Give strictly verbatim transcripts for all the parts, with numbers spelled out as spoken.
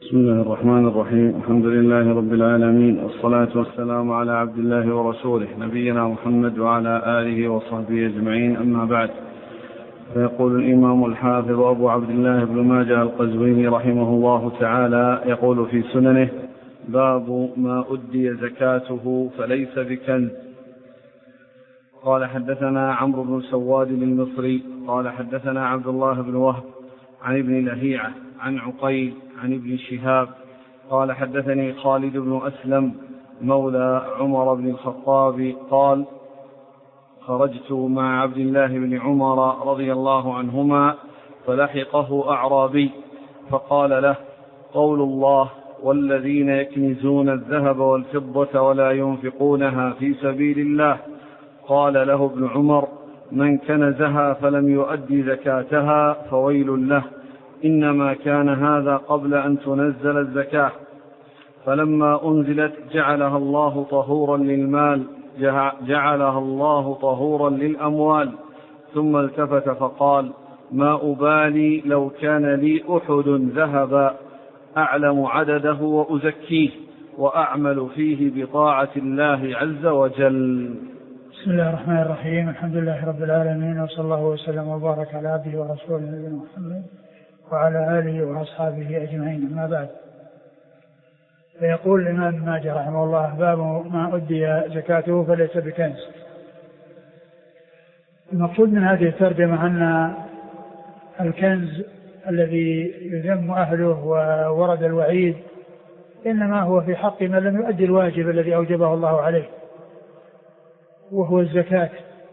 بسم الله الرحمن الرحيم. الحمد لله رب العالمين، والصلاة والسلام على عبد الله ورسوله نبينا محمد وعلى آله وصحبه أجمعين، أما بعد. فيقول الإمام الحافظ أبو عبد الله بن ماجه القزويني رحمه الله تعالى، يقول في سننه: باب ما أدي زكاته فليس بكنز. قال حدثنا عمرو بن سواد المصري قال حدثنا عبد الله بن وهب عن ابن لهيعة عن عقيل عن ابن شهاب قال حدثني خالد بن أسلم مولى عمر بن الخطاب قال: خرجت مع عبد الله بن عمر رضي الله عنهما فلحقه أعرابي فقال له: قول الله: والذين يكنزون الذهب والفضة ولا ينفقونها في سبيل الله. قال له ابن عمر: من كنزها فلم يؤدي زكاتها فويل له، إنما كان هذا قبل أن تنزل الزكاة، فلما أنزلت جعلها الله طهورا للمال جعلها الله طهورا للأموال. ثم التفت فقال: ما أبالي لو كان لي أحد ذهبا أعلم عدده وأزكيه وأعمل فيه بطاعة الله عز وجل. بسم الله الرحمن الرحيم. الحمد لله رب العالمين، وصلى الله وسلم وبارك على عبده ورسوله نبينا محمد وعلى آله وأصحابه أجمعين، أما بعد. فيقول الإمام ابن ماجه رحمه الله: باب ما أدي زكاته فليس بكنز. المقصود من هذه الترجمة أن الكنز الذي يذم أهله وورد الوعيد إنما هو في حق من لم يؤدي الواجب الذي أوجبه الله عليه، وهو الزكاة.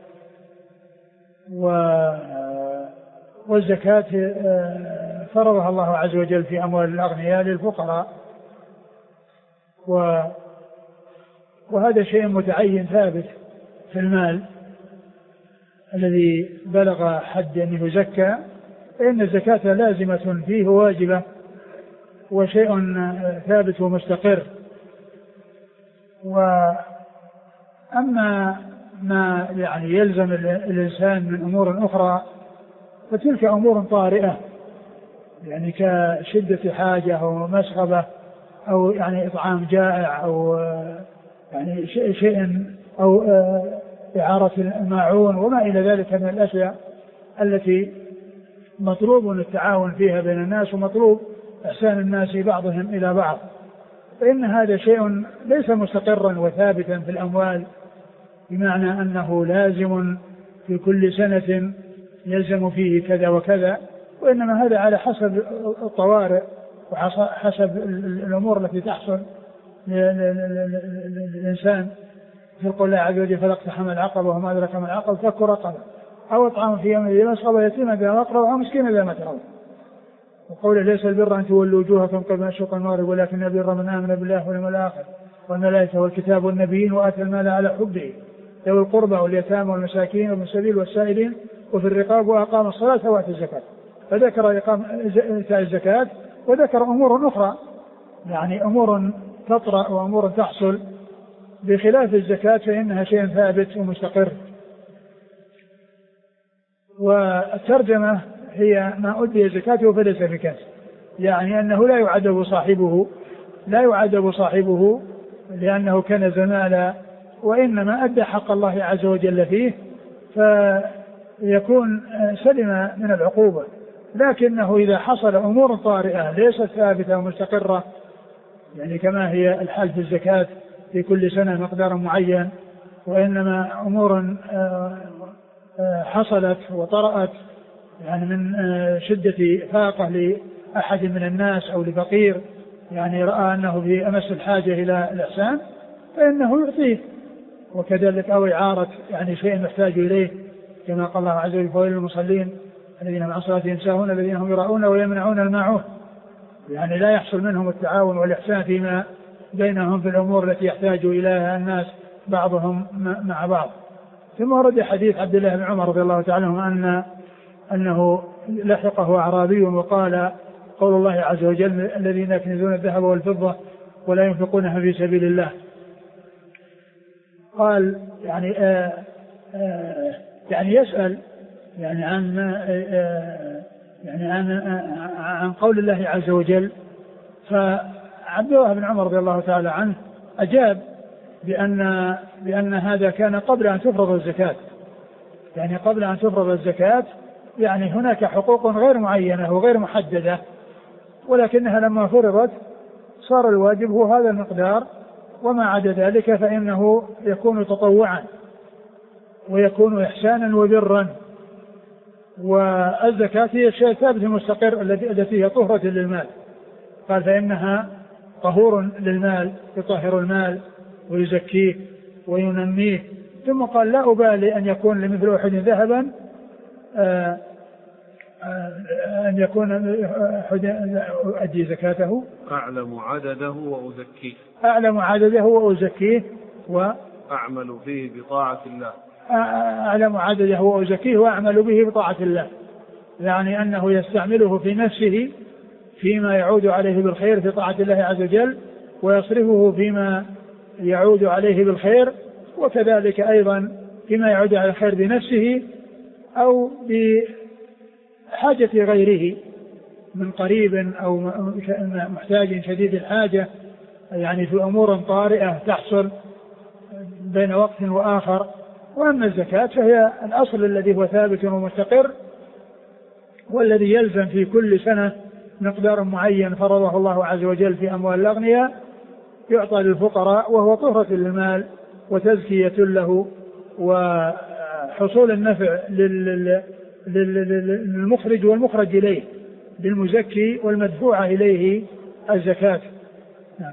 والزكاة فرضها الله عز وجل في أموال الأغنياء للفقراء، وهذا شيء متعين ثابت في المال الذي بلغ حد أنه يزكى، فإن الزكاة لازمة فيه واجبة وشيء ثابت ومستقر. وأما ما يعني يلزم الإنسان من أمور أخرى فتلك أمور طارئة، يعني كشدة حاجة أو مسغبة أو يعني إطعام جائع أو يعني شيء أو إعارة الماعون وما إلى ذلك من الأشياء التي مطلوب التعاون فيها بين الناس ومطلوب إحسان الناس بعضهم إلى بعض، فإن هذا شيء ليس مستقرا وثابتا في الأموال، بمعنى أنه لازم في كل سنة يلزم فيه كذا وكذا، وإنما هذا على حسب الطوارئ وحسب الأمور التي تحصل للإنسان. في قول الله عز وجل: فلاقتحم العقبة وما أدراك ما العقبة فك رقبة أو إطعام في يوم ذي مسغبة يتيما ذا مقربة أو مسكينا ذا متربة. وقوله: ليس البر أن تولوا وجوهكم قبل مشرق المغرب ولكن البر من آمن بالله واليوم الآخر والملائكة والكتاب والنبيين وآتى المال على حبه ذوي القربى واليتامى والمساكين وابن السبيل والسائلين وفي الرقاب وأقام الصلاة وآتى الزكاة. فذكر إقام الزكاة وذكر أمور أخرى، يعني أمور تطرأ وأمور تحصل، بخلاف الزكاة فإنها شيء ثابت ومستقر. والترجمة هي ما أدي زكاته فليس بكنز، يعني أنه لا يعذب صاحبه لا يعذب صاحبه لأنه كنز مالا، وإنما أدى حق الله عز وجل فيه فيكون سلم من العقوبة. لكنه إذا حصل أمور طارئة ليست ثابتة ومستقرة، يعني كما هي الحال في الزكاة في كل سنة مقدار معين، وإنما أمور حصلت وطرأت يعني من شدة فاقة لأحد من الناس أو لفقير، يعني رأى أنه في أمس الحاجة إلى الإحسان فإنه يعطيه، وكذلك أو إعارة يعني شيء محتاج إليه، كما قال الله عز وجل: فويل للمصلين الذين عن صلاتهم ساهون الذين هم يراءون ويمنعون الماعون. يعني لا يحصل منهم التعاون والإحسان فيما بينهم في الأمور التي يحتاج إليها الناس بعضهم مع بعض. ثم ورد حديث عبد الله بن عمر رضي الله تعالى عنه أن أنه لحقه أعرابي وقال: قول الله عز وجل: الذين يكنزون الذهب والفضة ولا ينفقونها في سبيل الله. قال يعني آآ آآ يعني يسأل يعني عن يعني عن عن قول الله عز وجل: فعبد الله بن عمر رضي الله تعالى عنه أجاب بأن, بأن هذا كان قبل أن تفرض الزكاة، يعني قبل أن تفرض الزكاة يعني هناك حقوق غير معينة وغير محددة، ولكنها لما فرضت صار الواجب هو هذا المقدار، وما عدا ذلك فإنه يكون تطوعا ويكون إحسانا وبرا. والزكاة هي الشيء الثابت المستقر التي هي طهرة للمال، قال فإنها طهور للمال، يطهر المال ويزكيه وينميه. ثم قال لا أبالي أن يكون لمثل أحد ذهبا آآ آآ أن يكون أؤدي زكاته أعلم عدده وأزكيه أعلم عدده وأزكيه وأعمل به بطاعة الله أعلم عدده وأزكيه وأعمل به بطاعة الله، يعني أنه يستعمله في نفسه فيما يعود عليه بالخير في طاعة الله عز وجل، ويصرفه فيما يعود عليه بالخير، وكذلك أيضا فيما يعود على الخير بنفسه أو بحاجة غيره من قريب أو محتاج شديد الحاجة، يعني في أمور طارئة تحصل بين وقت وآخر. وأما الزكاة فهي الأصل الذي هو ثابت ومستقر، والذي يلزم في كل سنة مقدار معين فرضه الله عز وجل في أموال الأغنياء يعطى للفقراء، وهو طهرة للمال وتزكية له وحصول النفع للمخرج والمخرج إليه، للمزكي والمدفوع إليه الزكاة. نعم.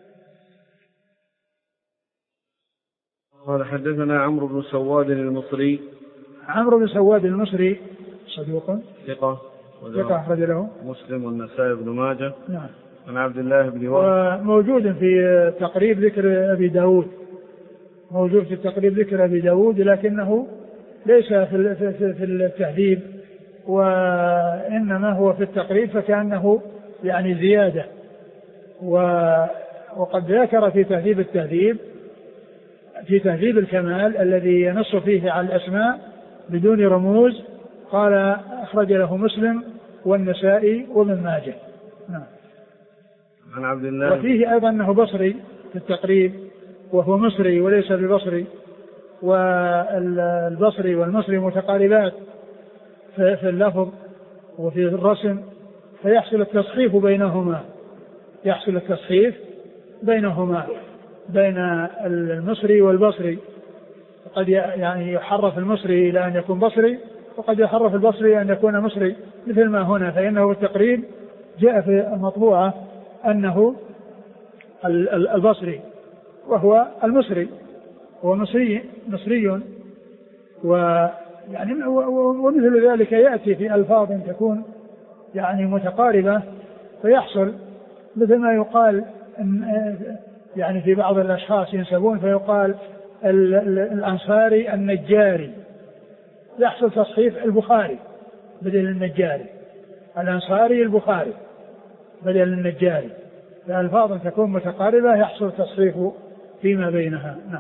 قال حدثنا عمرو بن سواد المصري. عمرو بن سواد المصري صدوق ثقة ثقة أخرج له مسلم والنسائي بن ماجه. نعم. عن عبد الله بن وهب. وموجود في تقريب ذكر أبي داود، موجود في تقريب ذكر أبي داود، لكنه ليس في في التهذيب، وإنما هو في التقريب، فكأنه يعني زيادة. وقد ذكر في تهذيب التهذيب في تهذيب الكمال الذي ينص فيه على الأسماء بدون رموز، قال أخرج له مسلم والنسائي وابن ماجه. نعم. عن عبد الله. وفيه أيضا أنه بصري في التقريب، وهو مصري وليس ببصري، والبصري والمصري متقاربات في اللفظ وفي الرسم، فيحصل التصحيف بينهما يحصل التصحيف بينهما بين المصري والبصري. قد يعني يحرف المصري إلى أن يكون بصري، وقد يحرف البصري أن يكون مصري، مثل ما هنا، فإنه التقريب جاء في المطبوعة أنه البصري وهو المصري، هو مصري مصري ويعني ومثل ذلك يأتي في ألفاظ تكون يعني متقاربة، فيحصل مثل ما يقال يعني في بعض الأشخاص ينسبون فيقال الأنصاري النجاري، يحصل تصحيف البخاري بدل النجاري، الأنصاري البخاري بدل النجاري، الألفاظ تكون متقاربة يحصل تصحيف فيما بينها. نعم.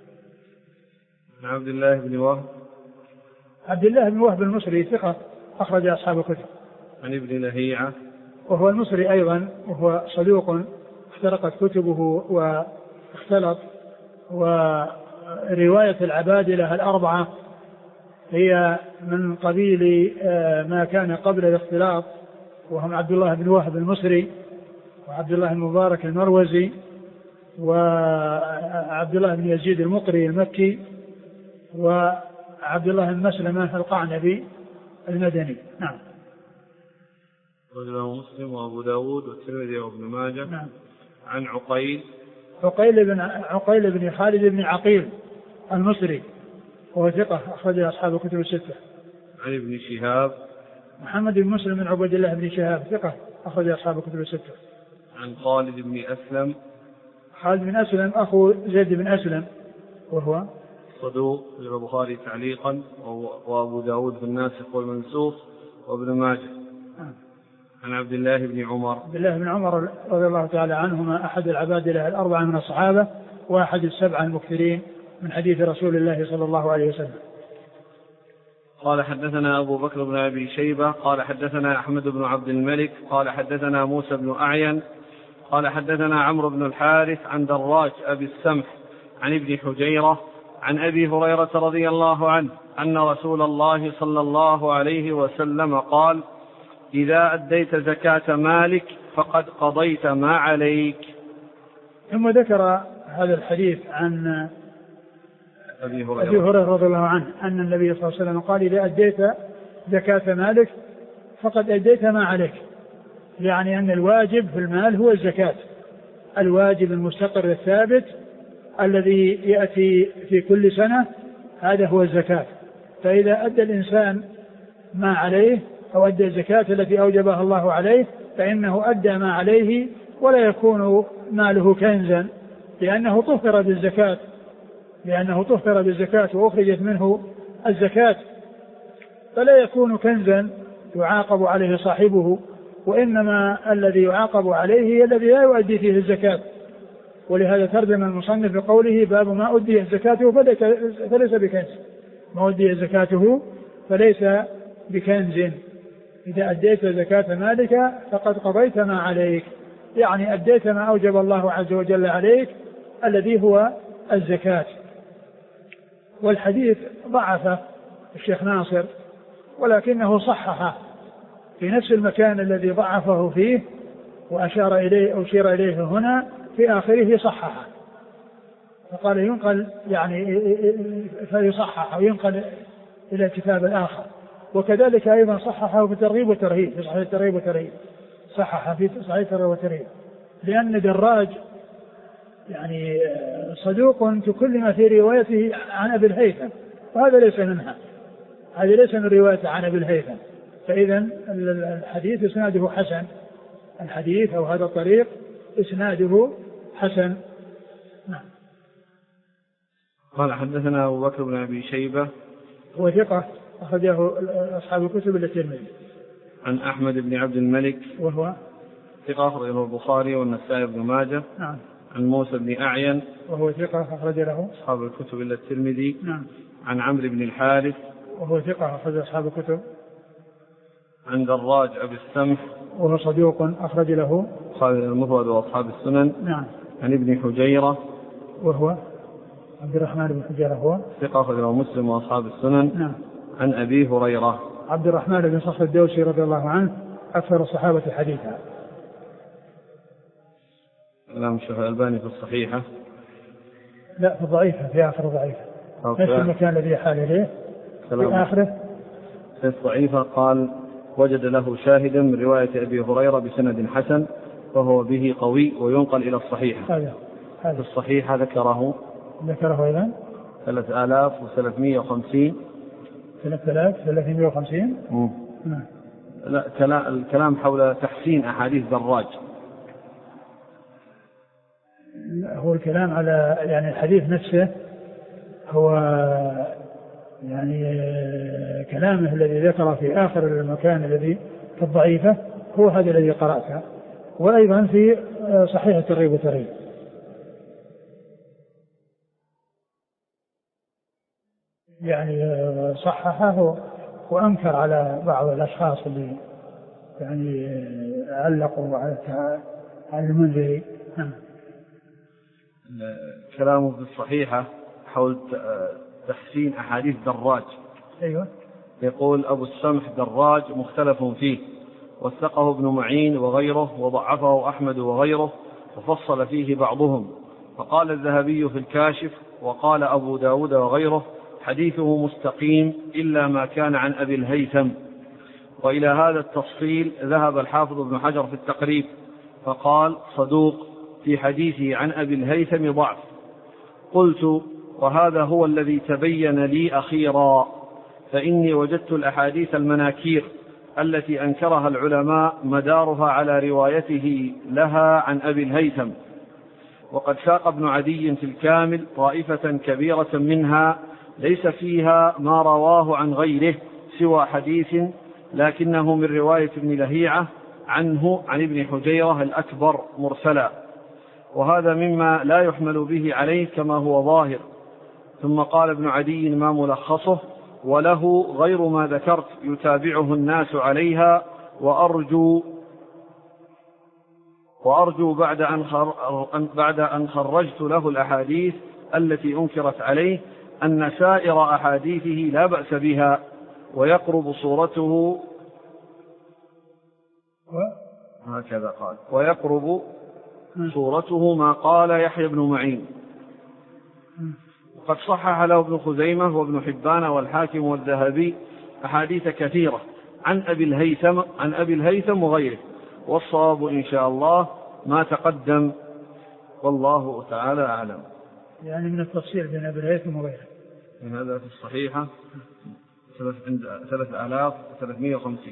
عبد الله بن وهب. عبد الله بن وهب المصري ثقة أخرج أصحاب الكتب. عن ابن لهيعة وهو المصري أيضا، وهو صدوق اخترقت كتبه واختلط. ورواية العبادلة الأربعة هي من قبيل ما كان قبل الاختلاط، وهم عبد الله بن وهب المصري، وعبد الله المبارك المروزي، وعبد الله بن يزيد المقري المكي، وعبد الله بن مسلمة القعنبي المدني. نعم. رجله مسلم وأبو داود والترمذي وابن ماجه. نعم. عن عقيل. عقيل بن عقيل بن خالد بن عقيل المصري، وهو ثقة أخرج أصحاب الكتب الستة. عن ابن شهاب. محمد بن مسلم بن عبد الله بن شهاب ثقة أخرج أصحاب الكتب الستة. عن خالد بن أسلم. خالد بن أسلم أخو زيد بن أسلم، وهو صدوق البخاري تعليقا، وأبو داود في الناسخ والمنسوخ، وابن ماجه. آه. عن عبد الله بن عمر. عبد الله بن عمر رضي الله تعالى عنهما أحد العبادلة الأربعة من الصحابة، وأحد السبعة المكثرين من حديث رسول الله صلى الله عليه وسلم. قال حدثنا أبو بكر بن أبي شيبة قال حدثنا أحمد بن عبد الملك قال حدثنا موسى بن أعين قال حدثنا عمرو بن الحارث عن دراج أبي السمح عن ابن حجيرة عن أبي هريرة رضي الله عنه أن رسول الله صلى الله عليه وسلم قال إذا أديت زكاة مالك فقد قضيت ما عليك. ثم ذكر هذا الحديث عن أبي هريرة رضي الله عنه أن النبي صلى الله عليه وسلم قال إذا أديت زكاة مالك فقد أديت ما عليك، يعني أن الواجب في المال هو الزكاة، الواجب المستقر الثابت الذي يأتي في كل سنة هذا هو الزكاة. فإذا أدى الإنسان ما عليه أو أدى الزكاة التي أوجبها الله عليه فإنه أدى ما عليه ولا يكون ماله كنزا، لأنه طهر بالزكاة لأنه طهر بالزكاة وأخرجت منه الزكاة، فلا يكون كنزا يعاقب عليه صاحبه، وإنما الذي يعاقب عليه الذي لا يؤدي فيه الزكاة. ولهذا ترجم المصنف بقوله باب ما أدي زكاته فليس بكنز، ما أدي زكاته فليس بكنز. إذا أديت زكاة مالك فقد قضيت ما عليك، يعني أديت ما أوجب الله عز وجل عليك الذي هو الزكاة. والحديث ضعف الشيخ ناصر ولكنه صححه في نفس المكان الذي ضعفه فيه وأشار إليه أو أشير إليه هنا في آخره صححه، فقال ينقل يعني فيصحح أو ينقل إلى الكتاب الآخر. وكذلك أيضا صححه في الترغيب والترهيب، في صحيح الترغيب والترهيب صححه في صحيح الترغيب والترهيب، لأن دراج يعني صدوق تكلم في روايته عن أبي الهيثم، وهذا ليس منها، هذا ليس من روايته عن أبي الهيثم. فإذا الحديث إسناده حسن، الحديث أو هذا الطريق إسناده حسن. نعم. قال حدثنا أبو بكر بن أبي شيبة هو ثقة أخرجه أصحاب الكتب إلا الترمذي. عن أحمد بن عبد الملك وهو ثقة أخرجه البخاري والنسائي بن ماجه. نعم. عن موسى بن أعين وهو ثقة أخرج له أصحاب الكتب إلا الترمذي. نعم. عن عمرو بن الحارث وهو ثقة أخرج أصحاب الكتب. عن دراج أبي السمح وهو صدوق أخرج له البخاري المفرد وأصحاب السنن. نعم. عن ابن حجيرة وهو عبد الرحمن بن حجيرة هو ثقة أخرج له مسلم وأصحاب السنن. نعم. عن أبي هريرة عبد الرحمن بن صخر الدوسي رضي الله عنه أكثر الصحابة حديثا. كلام الشيخ الألباني في الصحيحة، لا في الضعيفة، في آخر ضعيفة نفس المكان الذي حال إليه في آخره في الضعيفة. قال وجد له شاهدا من رواية أبي هريرة بسند حسن فهو به قوي وينقل إلى الصحيحة. هذا في الصحيحة ذكره ذكره أيضا ثلاثة آلاف وثلاثمائة وخمسين ثلاثة آلاف وثلاثمائة وخمسين. لا الكلام حول تحسين أحاديث دراج، هو الكلام على يعني الحديث نفسه، هو يعني كلامه الذي ذكر في آخر المكان الذي في الضعيفة هو هذا الذي قرأته، وأيضا في صحيح الترغيب والترهيب. يعني صححه وأنكر على بعض الأشخاص اللي يعني علقوا على المنذري. كلامه في الصحيحة حول تحسين أحاديث دراج. أيوة. يقول أبو السمح دراج مختلف فيه، وثقه ابن معين وغيره، وضعفه أحمد وغيره، وفصل فيه بعضهم، فقال الذهبي في الكاشف وقال أبو داود وغيره حديثه مستقيم إلا ما كان عن أبي الهيثم. وإلى هذا التفصيل ذهب الحافظ ابن حجر في التقريب فقال صدوق في حديثه عن أبي الهيثم ضعف. قلت وهذا هو الذي تبين لي أخيرا، فإني وجدت الأحاديث المناكير التي أنكرها العلماء مدارها على روايته لها عن أبي الهيثم، وقد ساق ابن عدي في الكامل طائفة كبيرة منها ليس فيها ما رواه عن غيره سوى حديث لكنه من رواية ابن لهيعة عنه عن ابن حجيرة الأكبر مرسلا، وهذا مما لا يحمل به عليه كما هو ظاهر. ثم قال ابن عدي ما ملخصه وله غير ما ذكرت يتابعه الناس عليها، وأرجو وأرجو بعد أن, خر... بعد أن خرجت له الأحاديث التي أنكرت عليه أن سائر أحاديثه لا بأس بها ويقرب صورته هكذا قال ويقرب صورته ما قال يحيى بن معين. وقد صحح له ابن خزيمة وابن حبان والحاكم والذهبي أحاديث كثيرة عن أبي الهيثم عن أبي الهيثم وغيره، والصواب إن شاء الله ما تقدم والله تعالى أعلم. يعني من التفصيل بين أبي الهيثم وغيره من هذا في الصحيحة ثلاث آلاف وثلاثمائة وخمسين.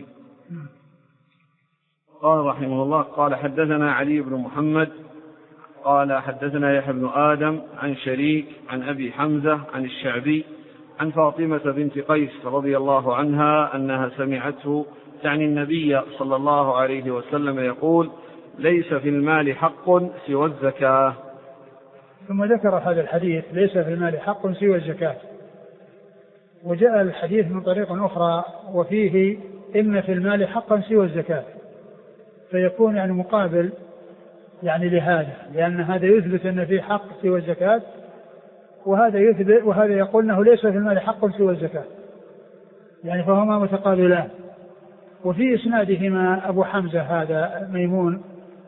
قال رحمه الله قال حدثنا علي بن محمد قال حدثنا يحيى بن آدم عن شريك عن أبي حمزة عن الشعبي عن فاطمة بنت قيس رضي الله عنها أنها سمعته تعني النبي صلى الله عليه وسلم يقول ليس في المال حق سوى الزكاة. ثم ذكر هذا الحديث ليس في المال حق سوى الزكاة، وجاء الحديث من طريق أخرى وفيه إن في المال حقا سوى الزكاة، فيكون يعني مقابل يعني لهذا، لأن هذا يثبت أن فيه حق سوى الزكاة، وهذا يثبت وهذا يقول أنه ليس في المال حق سوى الزكاة، يعني فهما متقابلان. وفي إسنادهما أبو حمزة هذا ميمون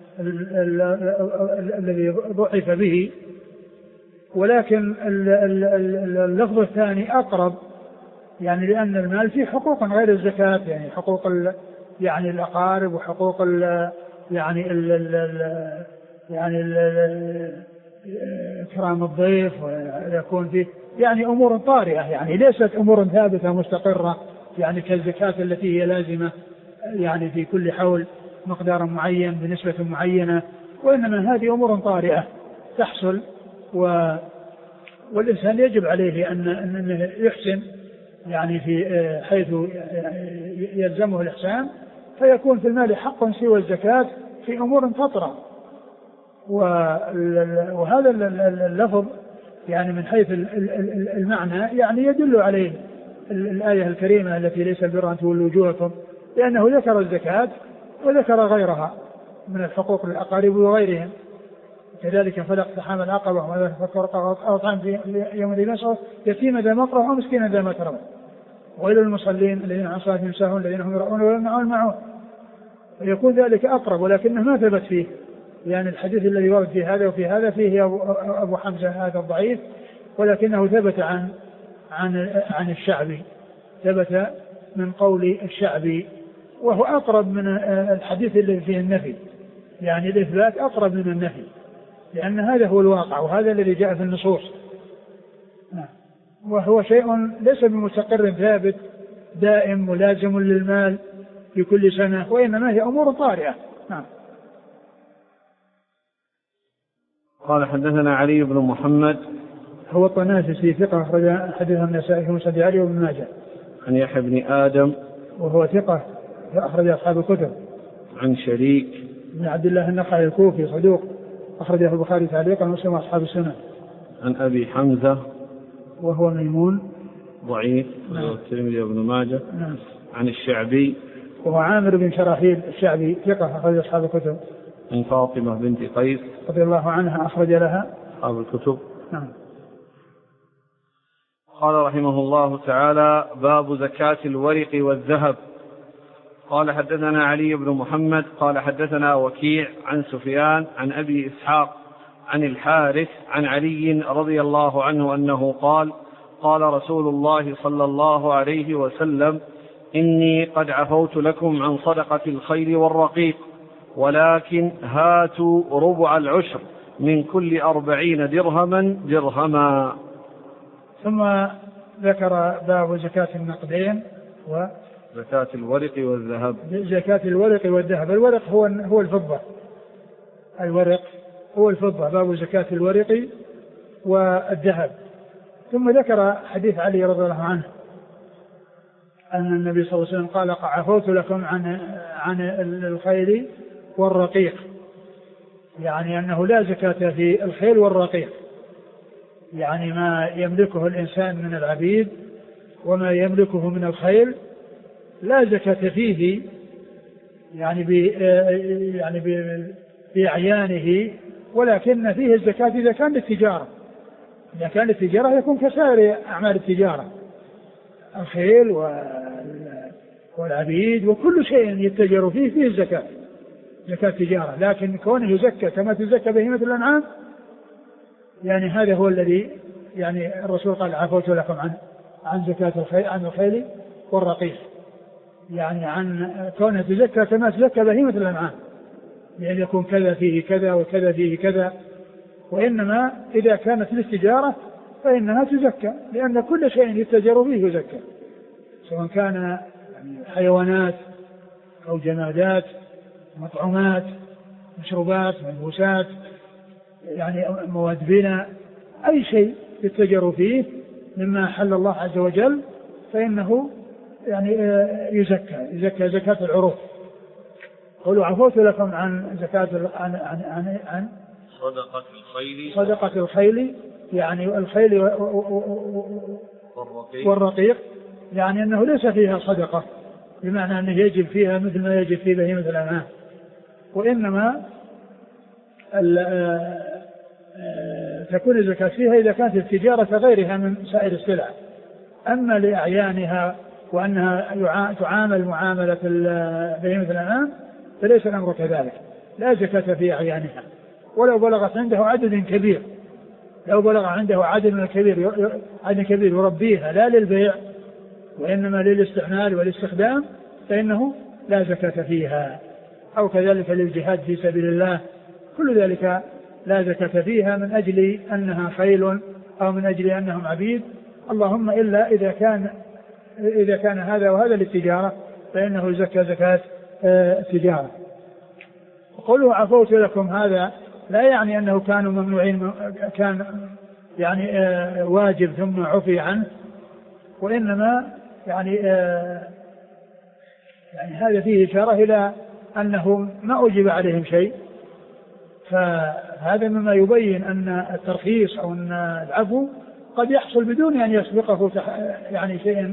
الذي ضعف به، ولكن اللفظ الثاني أقرب، يعني لأن المال فيه حقوق غير الزكاة، يعني حقوق يعني الأقارب وحقوق ال يعني ال ال يعني ال إكرام الضيف، ويكون فيه يعني أمور طارئة، يعني ليست أمور ثابتة مستقرة يعني كالزكاة التي هي لازمة يعني في كل حول مقدار معين بنسبة معينة، وإنما هذه أمور طارئة تحصل، و والإنسان يجب عليه أن أن يحسن يعني في حيث يلزمه الإحسان، فيكون في المال حق سوى الزكاة في أمور تطرأ. وهذا اللفظ يعني من حيث المعنى يعني يدل عليه الآية الكريمة التي ليس البر أن تولوا وجوهكم، لأنه ذكر الزكاة وذكر غيرها من الحقوق للأقارب وغيرهم. كذلك فلق تحامل العقبة وما فكر أوطان في يوم ذي مسعود يتيما ذا مقرأ ومسكينا ذا متربة ويل المصلين الذين عن صلاتهم ساهون الذين هم يرؤون ويمنعون الماعون. يكون ذلك أقرب، ولكنه ما ثبت فيه، يعني الحديث الذي ورد في هذا وفي هذا فيه أبو حمزة هذا الضعيف، ولكنه ثبت عن عن عن الشعبي، ثبت من قول الشعبي، وهو أقرب من الحديث الذي فيه النفي، يعني الإثبات أقرب من النفي، لأن هذا هو الواقع وهذا الذي جاء في النصوص، وهو شيء ليس بمستقر ثابت دائم ملازم للمال في كل سنة، وإنما هي أمور طارئة. نعم. قال حدثنا علي بن محمد هو الطنافسي ثقة أخرج حديث النسائي في مسند علي وابن ماجه. عن يحيى بن آدم وهو ثقة أخرج أصحاب الكتب. عن شريك بن عبد الله النخعي الكوفي صدوق أخرجه البخاري تعليقا ومسلم وأصحاب السنة. عن أبي حمزة وهو ميمون ضعيف والترمذي وابن ماجه. نعم. عن الشعبي وهو عامر بن شراحيل الشعبي ثقة أخرج أصحاب الكتب. عن فاطمة بنت قيس رضي الله عنها أخرج لها أصحاب الكتب. نعم. قال رحمه الله تعالى باب زكاة الورق والذهب. قال حدثنا علي بن محمد قال حدثنا وكيع عن سفيان عن أبي إسحاق عن الحارث عن علي رضي الله عنه أنه قال قال رسول الله صلى الله عليه وسلم إني قد عفوت لكم عن صدقة الخيل والرقيق، ولكن هاتوا ربع العشر من كل أربعين درهما درهما. ثم ذكر باب زكاة النقدين و زكاة الورق والذهب. زكاة الورق والذهب. الورق هو هو الفضة، الورق هو الفضة، باب زكاة الورق والذهب. ثم ذكر حديث علي رضي الله عنه أن النبي صلى الله عليه وسلم قال عفوت لكم عن عن الخيل والرقيق، يعني أنه لا زكاة في الخيل والرقيق، يعني ما يملكه الإنسان من العبيد وما يملكه من الخيل لا زكاة فيه، يعني ب يعني بأعيانه، ولكن فيه الزكاة إذا كان للتجارة. إذا كان للتجارة يكون كسائر أعمال التجارة، الخيل والعبيد وكل شيء يتجر فيه فيه الزكاة، زكاة تجارة. لكن كونه يزكى كما تزكى بهيمة الأنعام، يعني هذا هو الذي يعني الرسول قال عفوت لكم عن عن زكاة الخيل عن الخيل والرقيق، يعني عن كونه تزكى كما تزكى بهيمة الأنعام، يعني يكون كذا فيه كذا وكذا فيه كذا. وإنما إذا كانت للتجارة فإنها تزكى، لأن كل شيء يتجر فيه يزكى، سواء كان حيوانات أو جمادات، مطعومات، مشروبات، ملبوسات، يعني مواد بناء، أي شيء يتجر فيه مما حل الله عز وجل فإنه يعني يزكى يزكى زكاة العروض. قولوا عفوت لكم عن زكاة عن عن عن, عن صدقة الخيل صدقة الخيل، يعني الخيل والرقيق، يعني أنه ليس فيها صدقة بمعنى أنه يجب فيها مثل ما يجب في بهيمة الأنعام، وإنما تكون الزكاة فيها إذا كانت التجارة غيرها من سائر السلع. أما لأعيانها وأنها تعامل معاملة بهيمة الأنعام فليس الأمر كذلك، لا زكاة في أعيانها، ولو بلغت عنده عدد كبير، لو بلغ عنده عدد من الكبير عدد كبير يربيها لا للبيع وإنما للاستعمال والاستخدام فإنه لا زكاة فيها. أو كذلك للجهاد في سبيل الله، كل ذلك لا زكاة فيها من أجل أنها خيل أو من أجل أنهم عبيد، اللهم إلا إذا كان إذا كان هذا وهذا للتجارة فإنه زكاة زكاة تجارة. وقوله عفوت لكم هذا لا يعني أنه كانوا ممنوعين، كان يعني واجب ثم عفي عنه، وإنما يعني يعني هذا فيه إشارة إلى أنه ما أجب عليهم شيء، فهذا مما يبين أن الترخيص أو أن العفو قد يحصل بدون أن يسبقه يعني شيء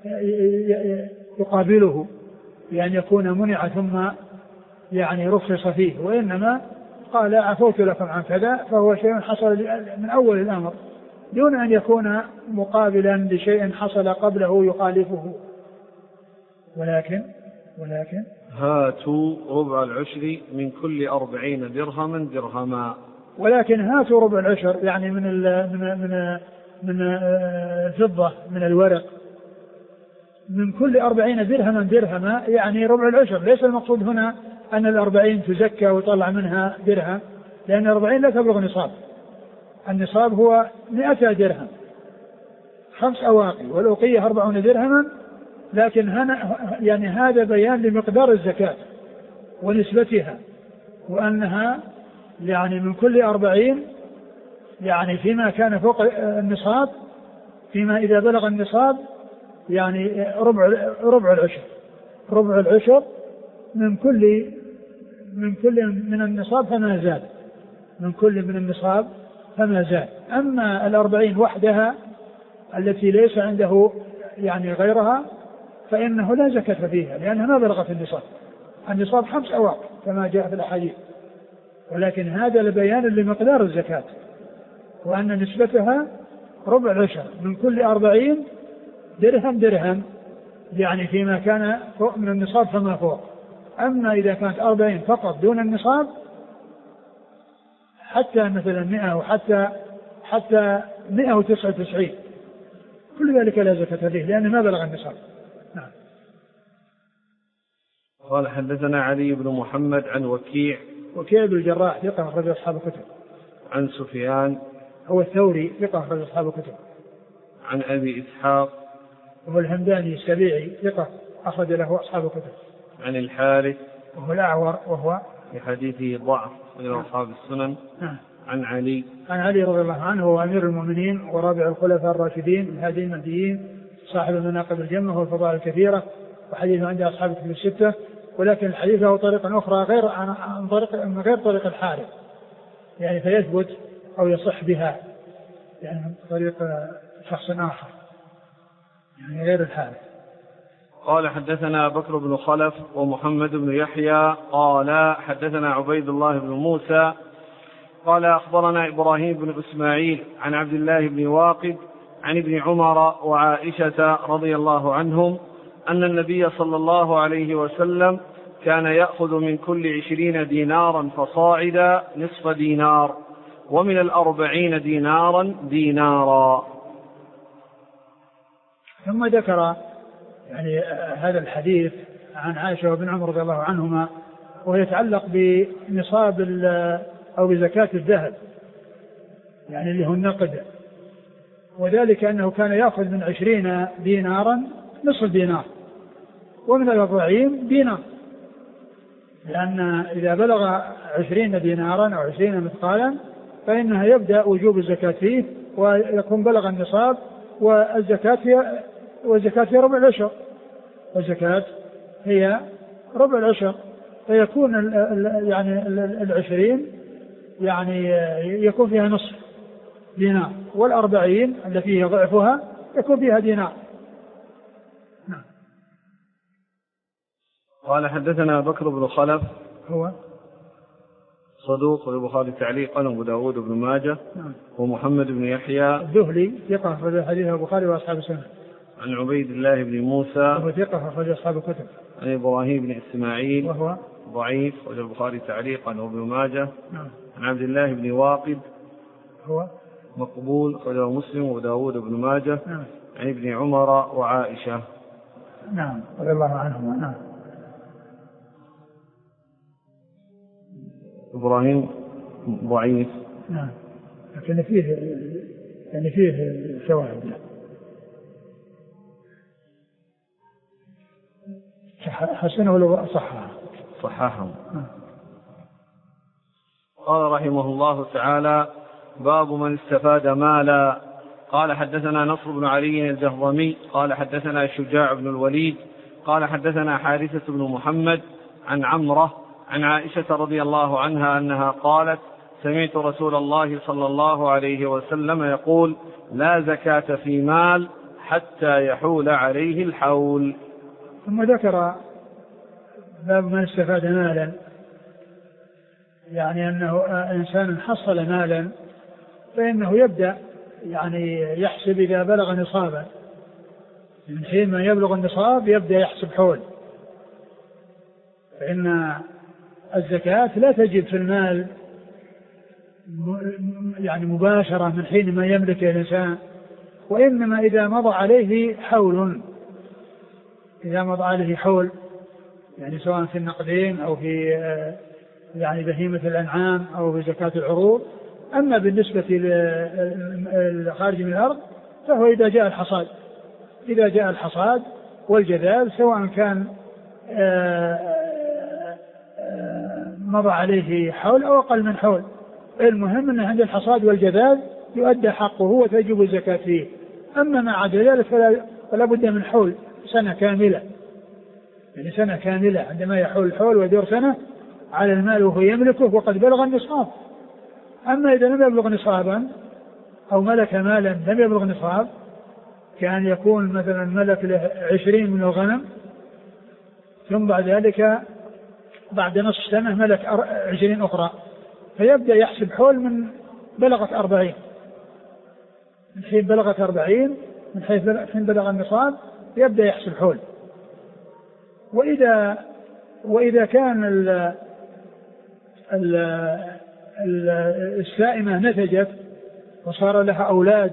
يقابله، بأن يكون منع ثم يعني رخص فيه، وإنما قال عفوت لكم عن كذا فهو شيء حصل من أول الأمر دون أن يكون مقابلا لشيء حصل قبله يخالفه. ولكن ولكن هاتوا ربع العشر من كل أربعين درهما درهما، ولكن هاتوا ربع العشر يعني من ال من من من الفضة من الورق من كل أربعين درهما درهما، يعني ربع العشر. ليس المقصود هنا أن الأربعين تزكى ويطلع منها درهم، لأن الأربعين لا تبلغ نصاب، النصاب هو مئة درهم خمس أواقي، والأوقية أربعون درهما. لكن هنا يعني هذا بيان لمقدار الزكاة ونسبتها، وأنها يعني من كل أربعين يعني فيما كان فوق النصاب، فيما إذا بلغ النصاب يعني ربع ربع العشر ربع العشر من كل من كل من النصاب فما زاد، من كل من النصاب فما زاد. أما الأربعين وحدها التي ليس عنده يعني غيرها فإنه لا زكاة فيها، لأنها ما بلغت النصاب، النصاب خمس أواق كما جاء في الأحاديث، ولكن هذا لبيان لمقدار الزكاة وأن نسبتها ربع العشر من كل أربعين درهم درهم، يعني فيما كان فوق من النصاب فما فوق. أما إذا كانت أربعين فقط دون النصاب حتى مثلا مئة وحتى حتى مئة وتسعة وتسعين كل ذلك لا زكاة فيه لأنه ما بلغ النصاب. نعم. قال حدثنا علي بن محمد عن وكيع وكيع بن الجراح ثقة أخرج أصحاب الكتب. عن سفيان هو الثوري ثقة أخرج أصحاب الكتب. عن أبي إسحاق وهو الهمداني السبيعي ثقة أخرج له أصحاب الكتب. عن الحارث وهو الأعور وهو في حديثه ضعف من أصحاب السنن. نعم. عن علي عن علي رضي الله عنه هو أمير المؤمنين ورابع الخلفاء الراشدين الهادي المهديين صاحب المناقب الجمة والفضائل الكثيرة، وحديثه عند أصحاب الكتب الستة، ولكن الحديث له طريقة أخرى غير عن طريق من غير طريق الحارث، يعني فيثبت أو يصح بها يعني من طريق شخص آخر يعني غير الحارث. قال حدثنا بكر بن خلف ومحمد بن يحيى قال حدثنا عبيد الله بن موسى قال أخبرنا إبراهيم بن إسماعيل عن عبد الله بن واقد عن ابن عمر وعائشة رضي الله عنهم أن النبي صلى الله عليه وسلم كان يأخذ من كل عشرين دينارا فصاعدا نصف دينار ومن الأربعين دينارا دينارا. ثم ذكر يعني هذا الحديث عن عائشة وابن عمر رضي الله عنهما ويتعلق بنصاب أو بزكاة الذهب يعني اللي هو النقد، وذلك أنه كان يأخذ من عشرين دينارا نصف دينار ومن الأربعين دينار، لأن إذا بلغ عشرين دينارا أو عشرين مثقالا فإنها يبدأ وجوب الزكاة فيه ويكون بلغ النصاب، والزكاة هي والزكاة هي ربع العشر، والزكاة هي ربع العشر، فيكون ال ال يعني العشرين يعني يكون فيها نصف دينار، والأربعين التي هي ضعفها يكون فيها دينار. نعم. قال حدثنا بكر بن خلف هو صدوق البخاري تعليقا وابو داود بن ماجه. نعم. ومحمد بن يحيى الذهلي ثقة في حديث البخاري وأصحاب السنة. عن عبيد الله بن موسى وهو ثقة في أصحاب الكتب. عن إبراهيم بن إسماعيل وهو ضعيف وجه البخاري تعليقا وابن ماجه. نعم. عن عبد الله بن واقد هو مقبول وجه مسلم وابو داود بن ماجه. نعم. عن ابن عمر وعائشة. نعم رضي الله عنهما. نعم. إبراهيم ضعيف. نعم. لكن فيه يعني فيه شواهد له. حسنه ولا صححه؟ صححه. قال رحمه الله تعالى: باب من استفاد مالا. قال حدثنا نصر بن علي الجهضمي قال حدثنا شجاع بن الوليد قال حدثنا حارثة بن محمد عن عمره عن عائشة رضي الله عنها أنها قالت: سمعت رسول الله صلى الله عليه وسلم يقول: لا زكاة في مال حتى يحول عليه الحول. ثم ذكر باب من استفاد مالا، يعني أنه إنسان حصل مالا فإنه يبدأ يعني يحسب إذا بلغ نصابا، من حين ما يبلغ النصاب يبدأ يحسب حول، فإن الزكاة لا تجب في المال يعني مباشرة من حين ما يملك الإنسان، وإنما إذا مضى عليه حول، إذا مضى عليه حول يعني سواء في النقدين أو في يعني بهيمة الأنعام أو في زكاة العروض. أما بالنسبة للخارج من الأرض فهو إذا جاء الحصاد، إذا جاء الحصاد والجذاذ سواء كان مضى عليه حول أو أقل من حول، المهم أن عند الحصاد والجذاذ يؤدى حقه وتجب الزكاة فيه. أما ما عدا ذلك فلا, فلا بد من حول سنة كاملة، يعني سنة كاملة عندما يحول الحول ويدور سنة على المال وهو يملكه وقد بلغ النصاب. أما إذا لم يبلغ نصابا أو ملك مالا لم يبلغ نصاب، كان يكون مثلا ملك له عشرين من الغنم ثم بعد ذلك بعد نصف سنة ملك عشرين أخرى، فيبدأ يحسب حول من بلغت أربعين، من حين بلغت أربعين من حين بلغ النصاب يبدأ يحسب حول. وإذا وإذا كان ال ال ال السائمة نتجت وصار لها أولاد،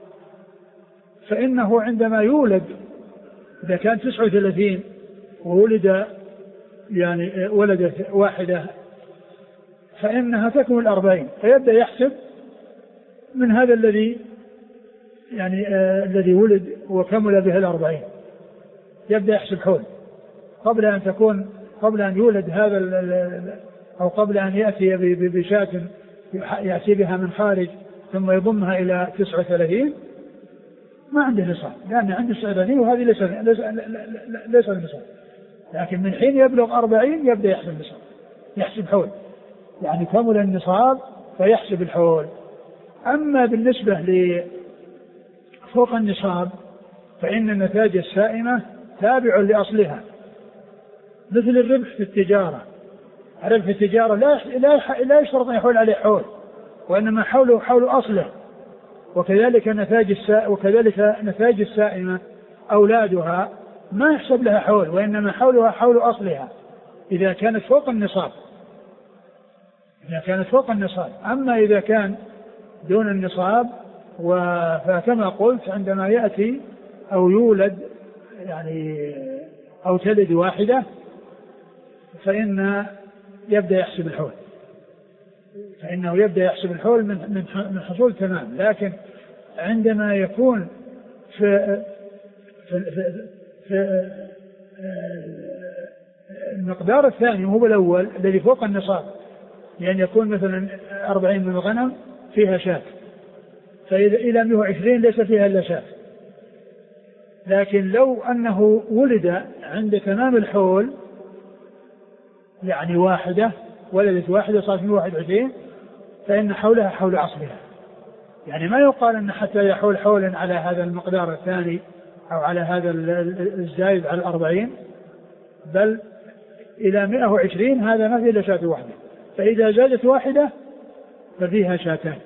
فإنه عندما يولد إذا كان تسعة وثلاثين وولد يعني ولدت واحدة فإنها تكمل أربعين، فيبدأ يحسب من هذا الذي يعني آه الذي ولد وكمل به الأربعين، يبدأ يحسب حول قبل أن تكون قبل أن يولد هذا أو قبل أن يأتي بشاة يأتي بها من خارج ثم يضمها إلى تسعة وثلاثين ما عنده نصاب، لأن عنده تسعة وثلاثين وهذه ليس ليس النصاب، لكن من حين يبلغ أربعين يبدأ يحسب النصاب، يحسب حول، يعني كمل النصاب فيحسب الحول. أما بالنسبة لفوق النصاب فإن النتاج السائمة تابع لأصلها، مثل الربح في التجارة. الربح في التجارة لا لا يشترط أن يحول عليه حول، وإنما حوله حول أصله. وكذلك نتاج السا وكذلك نتاج السائمة أولادها ما يحسب لها حول، وإنما حولها حول أصلها إذا كانت فوق النصاب، إذا كانت فوق النصاب. أما إذا كان دون النصاب فكما قلت عندما يأتي أو يولد يعني أو تلد واحدة فإن يبدأ يحسب الحول، فإنه يبدأ يحسب الحول من من حصول تمام. لكن عندما يكون في في, في, في المقدار الثاني وهو الأول الذي فوق النصاب، لأن يكون مثلا أربعين من الغنم فيها شاة، فإذا إلى مئة وعشرين ليس فيها إلا شاة. لكن لو أنه ولد عند تمام الحول يعني واحدة ولدت واحدة صارت مئة وواحد وعشرين فإن حولها حول أصلها. يعني ما يقال أن حتى يحول حولا على هذا المقدار الثاني أو على هذا الزايد على الأربعين، بل إلى مئة وعشرين هذا ما فيه إلا شاة واحدة، فإذا زادت واحدة ففيها شاتان.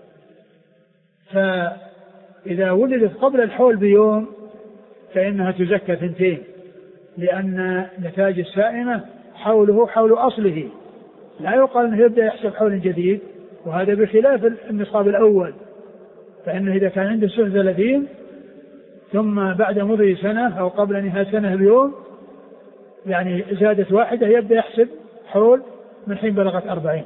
فإذا ولدت قبل الحول بيوم فإنها تزكى ثنتين، لأن نتاج السائمة حوله حول أصله، لا يقال أنه يبدأ يحسب حول جديد، وهذا بخلاف النصاب الأول. فإنه إذا كان عنده سنة ثلاثين ثم بعد مضي سنة أو قبل نهاية سنة بيوم يعني زادت واحدة يبدأ يحسب حول من حين بلغت أربعين.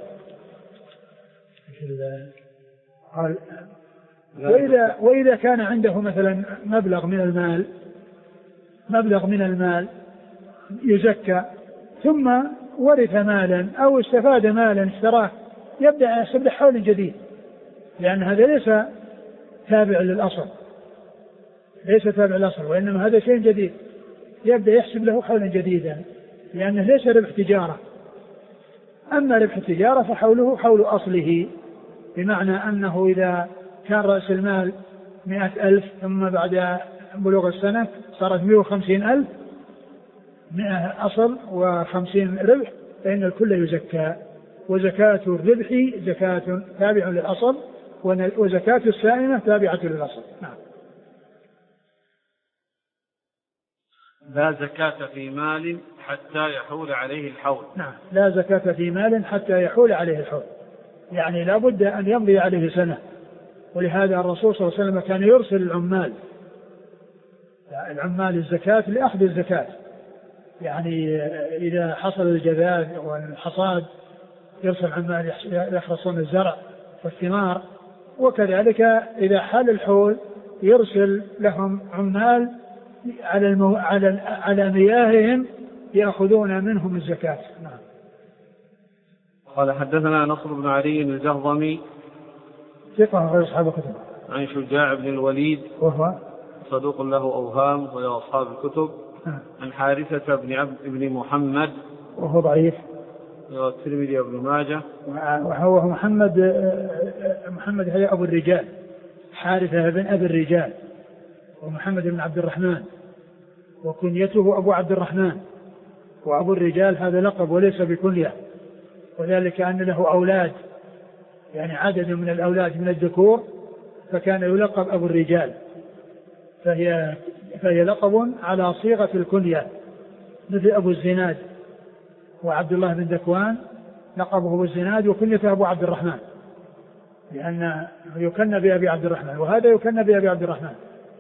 وإذا, وإذا كان عنده مثلا مبلغ من المال مبلغ من المال يزكى ثم ورث مالا أو استفاد مالا اشتراه يبدأ يحسب حول جديد، لأن هذا ليس تابع للأصل، ليس تابع للأصل، وإنما هذا شيء جديد يبدأ يحسب له حولا جديدا، لأنه ليس ربح تجارة. أما ربح التجارة فحوله حول أصله، بمعنى أنه إذا كان رأس المال مئة ألف ثم بعد بلوغ السنة صارت مئة وخمسين ألف، مئة أصل وخمسين ربح، فإن الكل يزكى. وزكاة الربح زكاة تابعة للأصل، وزكاة السائمة تابعة للأصل. نعم. لا زكاة في مال حتى يحول عليه الحول. نعم، لا زكاة في مال حتى يحول عليه الحول، يعني لا بد أن يمضي عليه سنة. ولهذا الرسول صلى الله عليه وسلم كان يرسل العمال العمال الزكاة لأخذ الزكاة، يعني إذا حصل الجذاذ والحصاد يرسل عمال يحرصون الزرع والثمار، وكذلك إذا حال الحول يرسل لهم عمال على المو... على على مياههم يأخذون منهم الزكاة. نعم. قال حدثنا نصر بن علي الجهضمي ثقة غير أصحاب الكتب، عن شجاع بن الوليد وهو صدوق له أوهام ويا أصحاب الكتب. نعم. عن حارثة بن عبد بن محمد وهو ضعيف، والترمذي وابن ماجه. وهو محمد محمد هي أبو الرجال، حارثة بن أبي الرجال، ومحمد بن عبد الرحمن، وكنيته أبو عبد الرحمن. وأبو الرجال هذا لقب وليس بكنية، وذلك أن له أولاد، يعني عدد من الأولاد من الذكور، فكان يلقب أبو الرجال، فهي, فهي لقب على صيغة الكنية، مثل أبو الزناد وعبد الله بن ذكوان لقبه أبو الزناد وكنيته أبو عبد الرحمن، لأن يكن بأبي عبد الرحمن، وهذا يكن بأبي عبد الرحمن.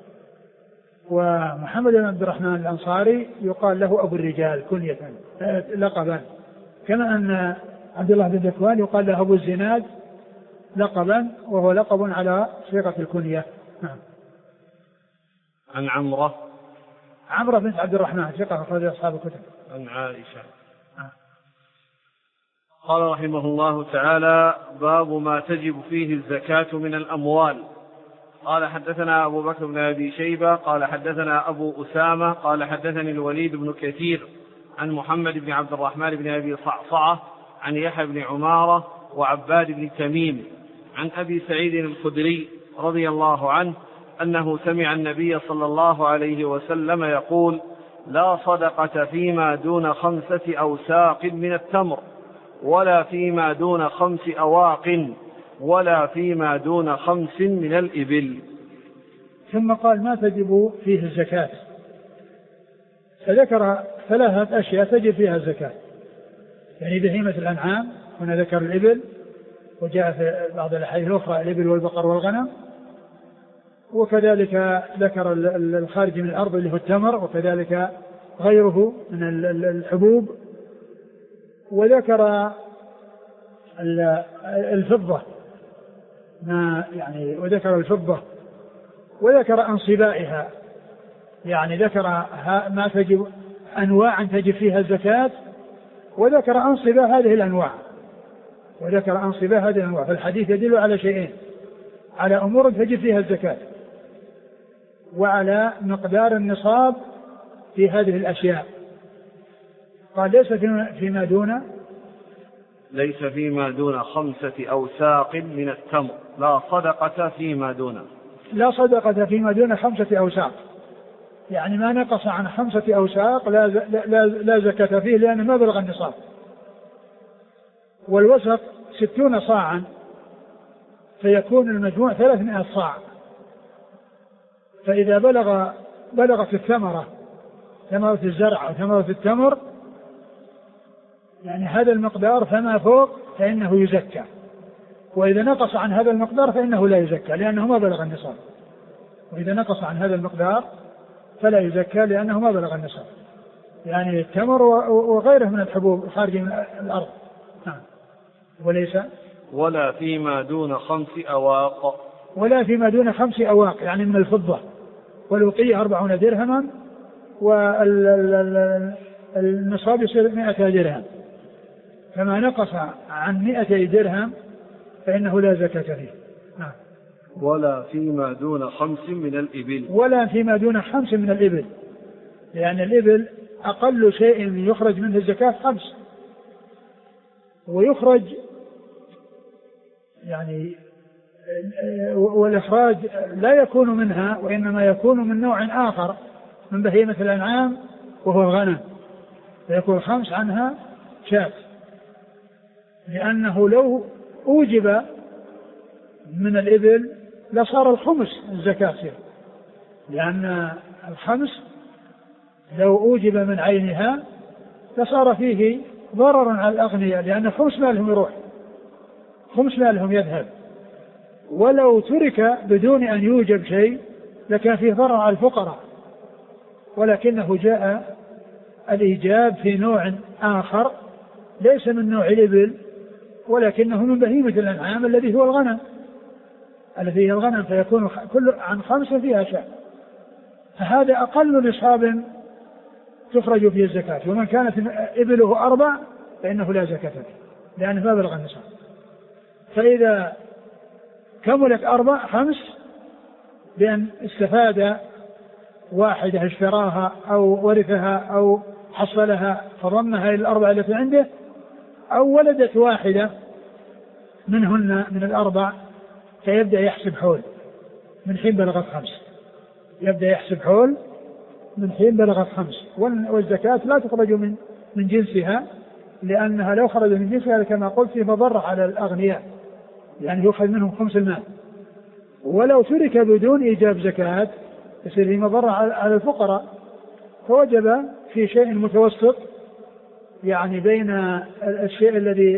ومحمد بن عبد الرحمن الأنصاري يقال له أبو الرجال كنية لقبا، كما أن عبد الله بن ذكوان يقال له أبو الزناد لقبا، وهو لقب على صيغة الكنية. نعم. عن عمرة عمرة بنت عبد الرحمن ثقة أخرج أصحاب الكتب. عن عائشة. آه. قال رحمه الله تعالى: باب ما تجب فيه الزكاة من الأموال. قال حدثنا أبو بكر بن أبي شيبة قال حدثنا أبو أسامة قال حدثني الوليد بن كثير عن محمد بن عبد الرحمن بن أبي صعصعة عن يحيى بن عمارة وعباد بن تميم عن أبي سعيد الخدري رضي الله عنه أنه سمع النبي صلى الله عليه وسلم يقول: لا صدقة فيما دون خمسة أوساق من التمر ولا فيما دون خمس أواق ولا فيما دون خمس من الإبل. ثم قال ما تجب فيه الزكاة، فذكر ثلاثة أشياء تجب فيها الزكاة، يعني بهيمة الأنعام، هنا ذكر الإبل، وجاء في بعض الأحاديث الأخرى الإبل والبقر والغنم، وكذلك ذكر الخارج من الأرض اللي هو التمر، وكذلك غيره من الحبوب، وذكر الفضة ما يعني وذكر الفضة وذكر أنصبائها، يعني ذكر ما تجب أنواع تجب فيها الزكاة، وذكر أنصبة هذه الأنواع وذكر أنصبة هذه الأنواع. فالحديث يدل على شيئين: على أمور تجب فيها الزكاة، وعلى مقدار النصاب في هذه الأشياء. قال ليس فيما دون ليس فيما دون خمسة أوساق من التمر لا صدقة فيما دون لا صدقة فيما دون خمسة أوساق، يعني ما نقص عن خمسة أوساق لا, لا, لا زكاة فيه لأنه ما بلغ النصاب. والوسق ستون صاعا، فيكون المجموع ثلاثمائة صاع. فإذا بلغ بلغت الثمرة ثمرة الزرع أو ثمرة التمر يعني هذا المقدار فما فوق فإنه يزكى، وإذا نقص عن هذا المقدار فإنه لا يزكى لأنه ما بلغ النصاب. وإذا نقص عن هذا المقدار فلا يزكى لأنه ما بلغ النصاب، يعني التمر وغيره من الحبوب الخارجة من الأرض. نعم. وليس ولا فيما دون خمس أواق ولا فيما دون خمس أواق يعني من الفضة، والوقية أربعون درهما، والنصاب يصير مئة درهم، فما نقص عن مئة درهم فإنه لا زكاة فيه. نعم. ولا فيما دون خمس من الإبل ولا فيما دون خمس من الإبل، لأن الإبل أقل شيء يخرج منه الزكاة خمس، ويخرج يعني والإخراج لا يكون منها، وإنما يكون من نوع آخر من بهيمة الأنعام وهو الغنم، فيكون خمس عنها شاة، لأنه لو أوجب من الإبل لصار الخمس الزكاة، لأن الخمس لو أوجب من عينها لصار فيه ضرر على الأغنياء، لأن خمس مالهم يروح، خمس مالهم يذهب. ولو ترك بدون أن يوجب شيء لكان فيه ضرر على الفقراء، ولكنه جاء الإيجاب في نوع آخر ليس من نوع الإبل، ولكنه من بهيمة الأنعام الذي هو الغنم الذي هو الغنم، فيكون كل عن خمسة فيها شاة، فهذا أقل نصاب تخرج فيه الزكاة. ومن كانت إبله أربع فإنه لا زكاة فيه لأنه ما بلغ النصاب. فإذا كملت أربع خمس بأن استفاد واحدة اشتراها أو ورثها أو حصلها فضمها إلى الأربع التي عنده، أو ولدت واحدة منهن من الأربع، فيبدأ يحسب حول من حين بلغت خمس، يبدأ يحسب حول من حين بلغت خمس. والزكاة لا تخرج من من جنسها، لأنها لو خرج من جنسها كما قلت فيه مضرة على الأغنياء، يعني يؤخذ منهم خمس المال. ولو ترك بدون إيجاب زكاة يصير فيه مضرة على الفقراء، فوجب في شيء متوسط، يعني بين الشيء الذي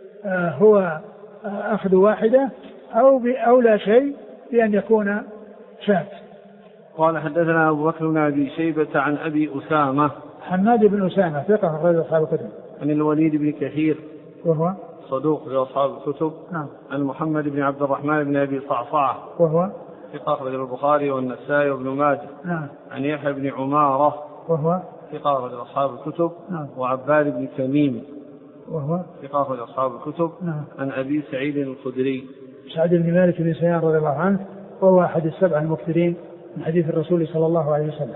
هو أخذ واحدة أو أو لا شيء بأن يكون شاة. قال حدثنا أبو بكر بن أبي شيبة عن أبي أسامة حماد بن أسامة ثقة أخرج أصحاب الكتب. عن الوليد بن كثير وهو صدوق لأصحاب الكتب. نعم. عن محمد بن عبد الرحمن بن أبي صعصعة وهو ثقة أخرج البخاري والنسائي وابن ماجه. نعم. عن يحيى بن عمارة وهو ثقة أخرج أصحاب الكتب. نعم. وعباد بن تميم وهو ثقة أخرج أصحاب الكتب. نعم. عن أبي سعيد الخدري سعد بن مالك بن سيار رضي الله عنه، وهو أحد السبع المكثرين من حديث الرسول صلى الله عليه وسلم.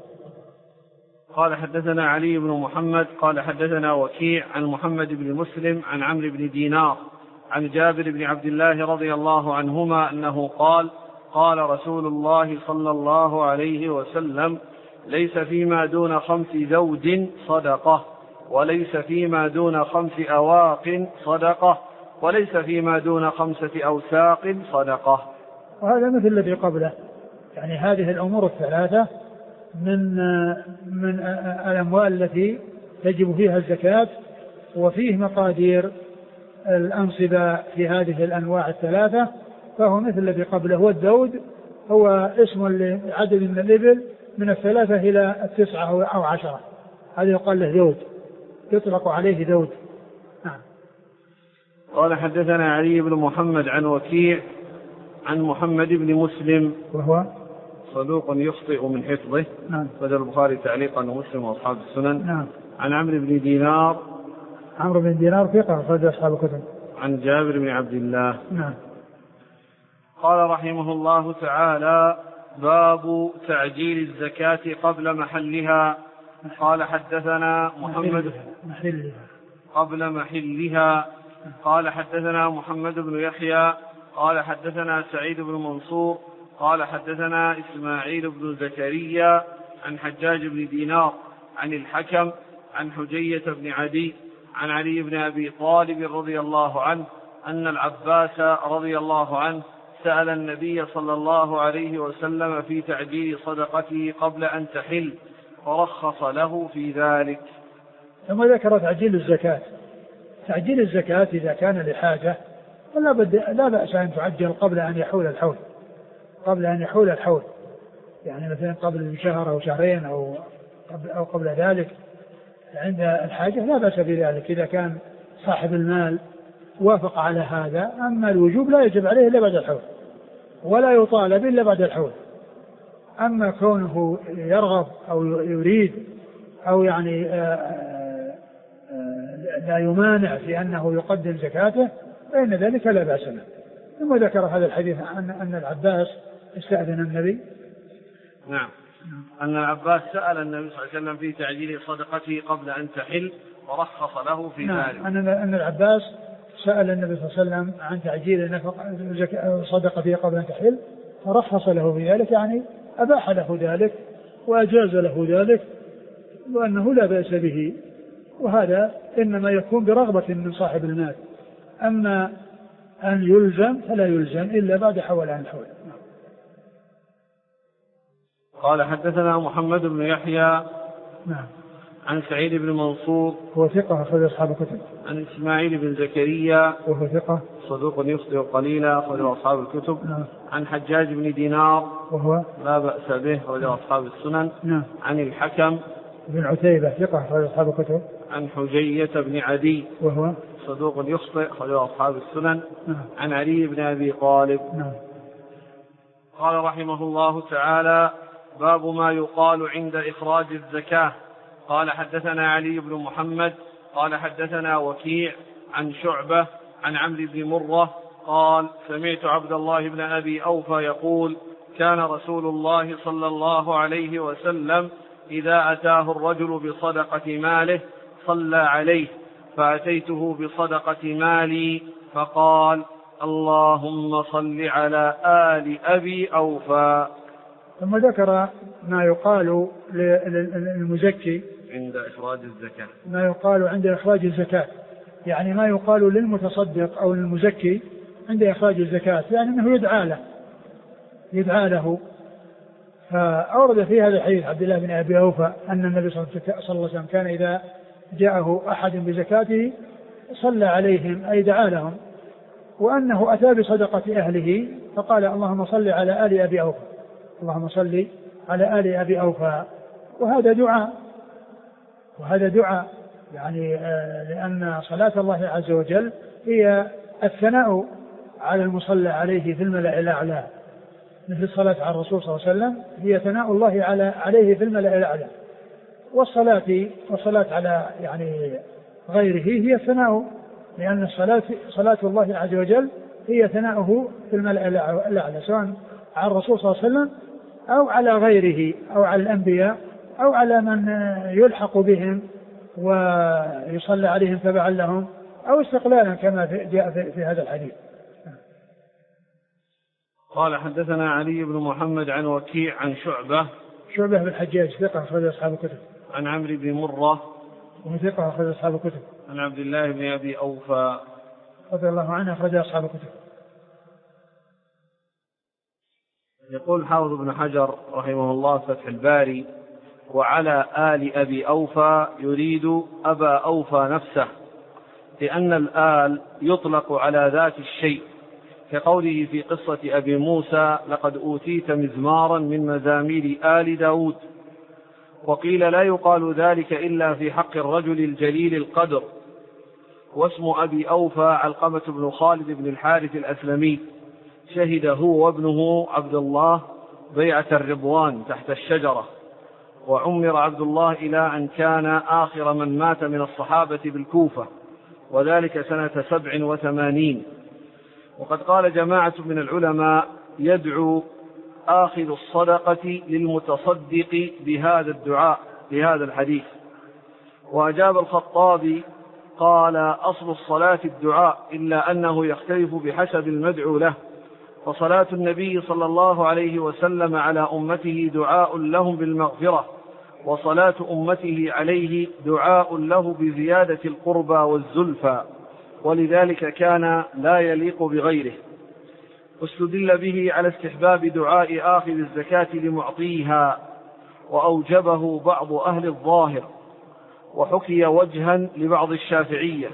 قال حدثنا علي بن محمد قال حدثنا وكيع عن محمد بن مسلم عن عمرو بن دينار عن جابر بن عبد الله رضي الله عنهما أنه قال: قال رسول الله صلى الله عليه وسلم: ليس فيما دون خمس ذود صدقة، وليس فيما دون خمس أواق صدقة، وليس فيما دون خمسة أوساق صدقة. وهذا مثل الذي قبله، يعني هذه الأمور الثلاثة من من الأموال التي تجب فيها الزكاة، وفيه مقادير الأنصبة في هذه الأنواع الثلاثة، فهو مثل الذي قبله. والذود هو اسم لعدد من الإبل من الثلاثة إلى التسعة أو عشرة، هذا يقال له ذود، يطلق عليه ذود. نعم. قال حدثنا علي بن محمد عن وكيع عن محمد بن مسلم وهو صدوق يخطئ من حفظه. نعم. بدل البخاري تعليقا ومسلم وأصحاب السنن. نعم. عن عمرو بن دينار. عمرو بن دينار ثقة أخرج أصحاب الكتب. عن جابر بن عبد الله. نعم. قال رحمه الله تعالى: باب تعجيل الزكاة قبل محلها. قال حدثنا محمد محلها قبل محلها. قال حدثنا محمد بن يحيى قال حدثنا سعيد بن منصور قال حدثنا إسماعيل بن زكريا عن حجاج بن دينار عن الحكم عن حجية بن عدي عن علي بن أبي طالب رضي الله عنه أن العباس رضي الله عنه سأل النبي صلى الله عليه وسلم في تعجيل صدقته قبل أن تحل فرخص له في ذلك. ثم ذكر تعجيل الزكاة. تعجيل الزكاة إذا كان لحاجة فلا بد لا بأس أن تعجل قبل أن يحول الحول، قبل أن يحول الحول، يعني مثلا قبل شهر أو شهرين أو قبل أو قبل ذلك عند الحاجة لا بأس بذلك إذا كان صاحب المال وافق على هذا. أما الوجوب لا يجب عليه إلا بعد الحول، ولا يطالب إلا بعد الحول. أما كونه يرغب أو يريد أو يعني لا يمانع في أنه يقدم زكاته فإن ذلك لا بأس به. ثم ذكر هذا الحديث أن أن العباس استأذن النبي. نعم. أن العباس سأل النبي صلى الله عليه وسلم في تعجيل صدقته قبل أن تحل ورخص له في نعم. ذلك. أن أن العباس سأل النبي صلى الله عليه وسلم عن تعجيل صدقته قبل أن تحل فرخص له في ذلك، يعني أباح له ذلك وأجاز له ذلك وأنه لا بأس به، وهذا إنما يكون برغبة من صاحب المال. أما أن يلزم فلا يلزم إلا بعد حولان الحول. قال حدثنا محمد بن يحيى. نعم. عن سعيد بن منصور هو ثقة أخرج أصحاب الكتب. عن إسماعيل بن زكريا وهو ثقة صدوق يخطئ قليلا أخرج أصحاب الكتب. نعم. عن حجاج بن دينار وهو لا بأس به أخرج أصحاب السنن. نعم. عن الحكم بن عتيبة ثقة أخرج أصحاب الكتب. عن حجية بن عدي وهو صدوق يخطئ أخرج أصحاب السنن. نعم. عن علي بن أبي طالب. نعم. قال رحمه الله تعالى: باب ما يقال عند إخراج الزكاة. قال حدثنا علي بن محمد قال حدثنا وكيع عن شعبة عن عمرو بن مرة قال: سمعت عبد الله بن أبي أوفى يقول: كان رسول الله صلى الله عليه وسلم إذا أتاه الرجل بصدقة ماله صلى عليه، فأتيته بصدقة مالي فقال: اللهم صل على آل أبي أوفى. ثم ذكر ما يقال للمزكي عند إخراج الزكاة، ما يقال عند إخراج الزكاة، يعني ما يقال للمتصدق أو للمزكي عند إخراج الزكاة، يعني أنه يدعى له يدعى له. فأورد في هذا الحديث عبد الله بن أبي أوفى أن النبي صلى الله عليه وسلم كان إذا جاءه أحد بزكاته صلى عليهم أي دعا لهم، وأنه أتى بصدقة أهله فقال: اللهم صل على آل أبي أوفى، اللهم صل على آل أبي أوفى. وهذا دعاء وهذا دعاء يعني آه لأن صلاة الله عز وجل هي الثناء على المصلى عليه في الملأ الأعلى، مثل الصلاة على الرسول صلى الله عليه وسلم هي ثناء الله على عليه في الملأ الأعلى، والصلاة والصلاة على يعني غيره هي الثناء، لأن الصلاة صلاة الله عز وجل هي ثناؤه في الملأ الأعلى، سواء على الرسول صلى الله عليه وسلم أو على غيره أو على الأنبياء أو على من يلحق بهم ويصلى عليهم تبعا لهم أو استقلالا كما جاء في, في هذا الحديث. قال حدثنا علي بن محمد عن وكيع عن شعبة شعبة بن الحجاج ثقة أخرج أصحاب الكتب. عن عمرو بن مرة وهو ثقة أخرج أصحاب الكتب. عن عبد الله بن أبي أوفى رضي الله عنه أخرج أصحاب الكتب. يقول حافظ بن حجر رحمه الله فتح الباري: وعلى آل أبي أوفى يريد أبا أوفى نفسه، لأن الآل يطلق على ذات الشيء، كقوله في قصة أبي موسى: لقد أوتيت مزمارا من مزامير آل داود. وقيل لا يقال ذلك إلا في حق الرجل الجليل القدر. واسم أبي أوفى علقمة بن خالد بن الحارث الأسلمي، شهد هو وابنه عبد الله بيعة الرضوان تحت الشجرة، وعمر عبد الله إلى أن كان آخر من مات من الصحابة بالكوفة، وذلك سنة سبع وثمانين. وقد قال جماعة من العلماء: يدعو آخذ الصدقة للمتصدق بهذا الدعاء بهذا الحديث. وأجاب الخطابي قال: أصل الصلاة الدعاء، إلا أنه يختلف بحسب المدعو له، فصلاة النبي صلى الله عليه وسلم على أمته دعاء لهم بالمغفرة، وصلاة أمته عليه دعاء له بزيادة القربى والزلفى، ولذلك كان لا يليق بغيره. واستدل به على استحباب دعاء آخذ الزكاة لمعطيها، وأوجبه بعض أهل الظاهر، وحكي وجها لبعض الشافعية،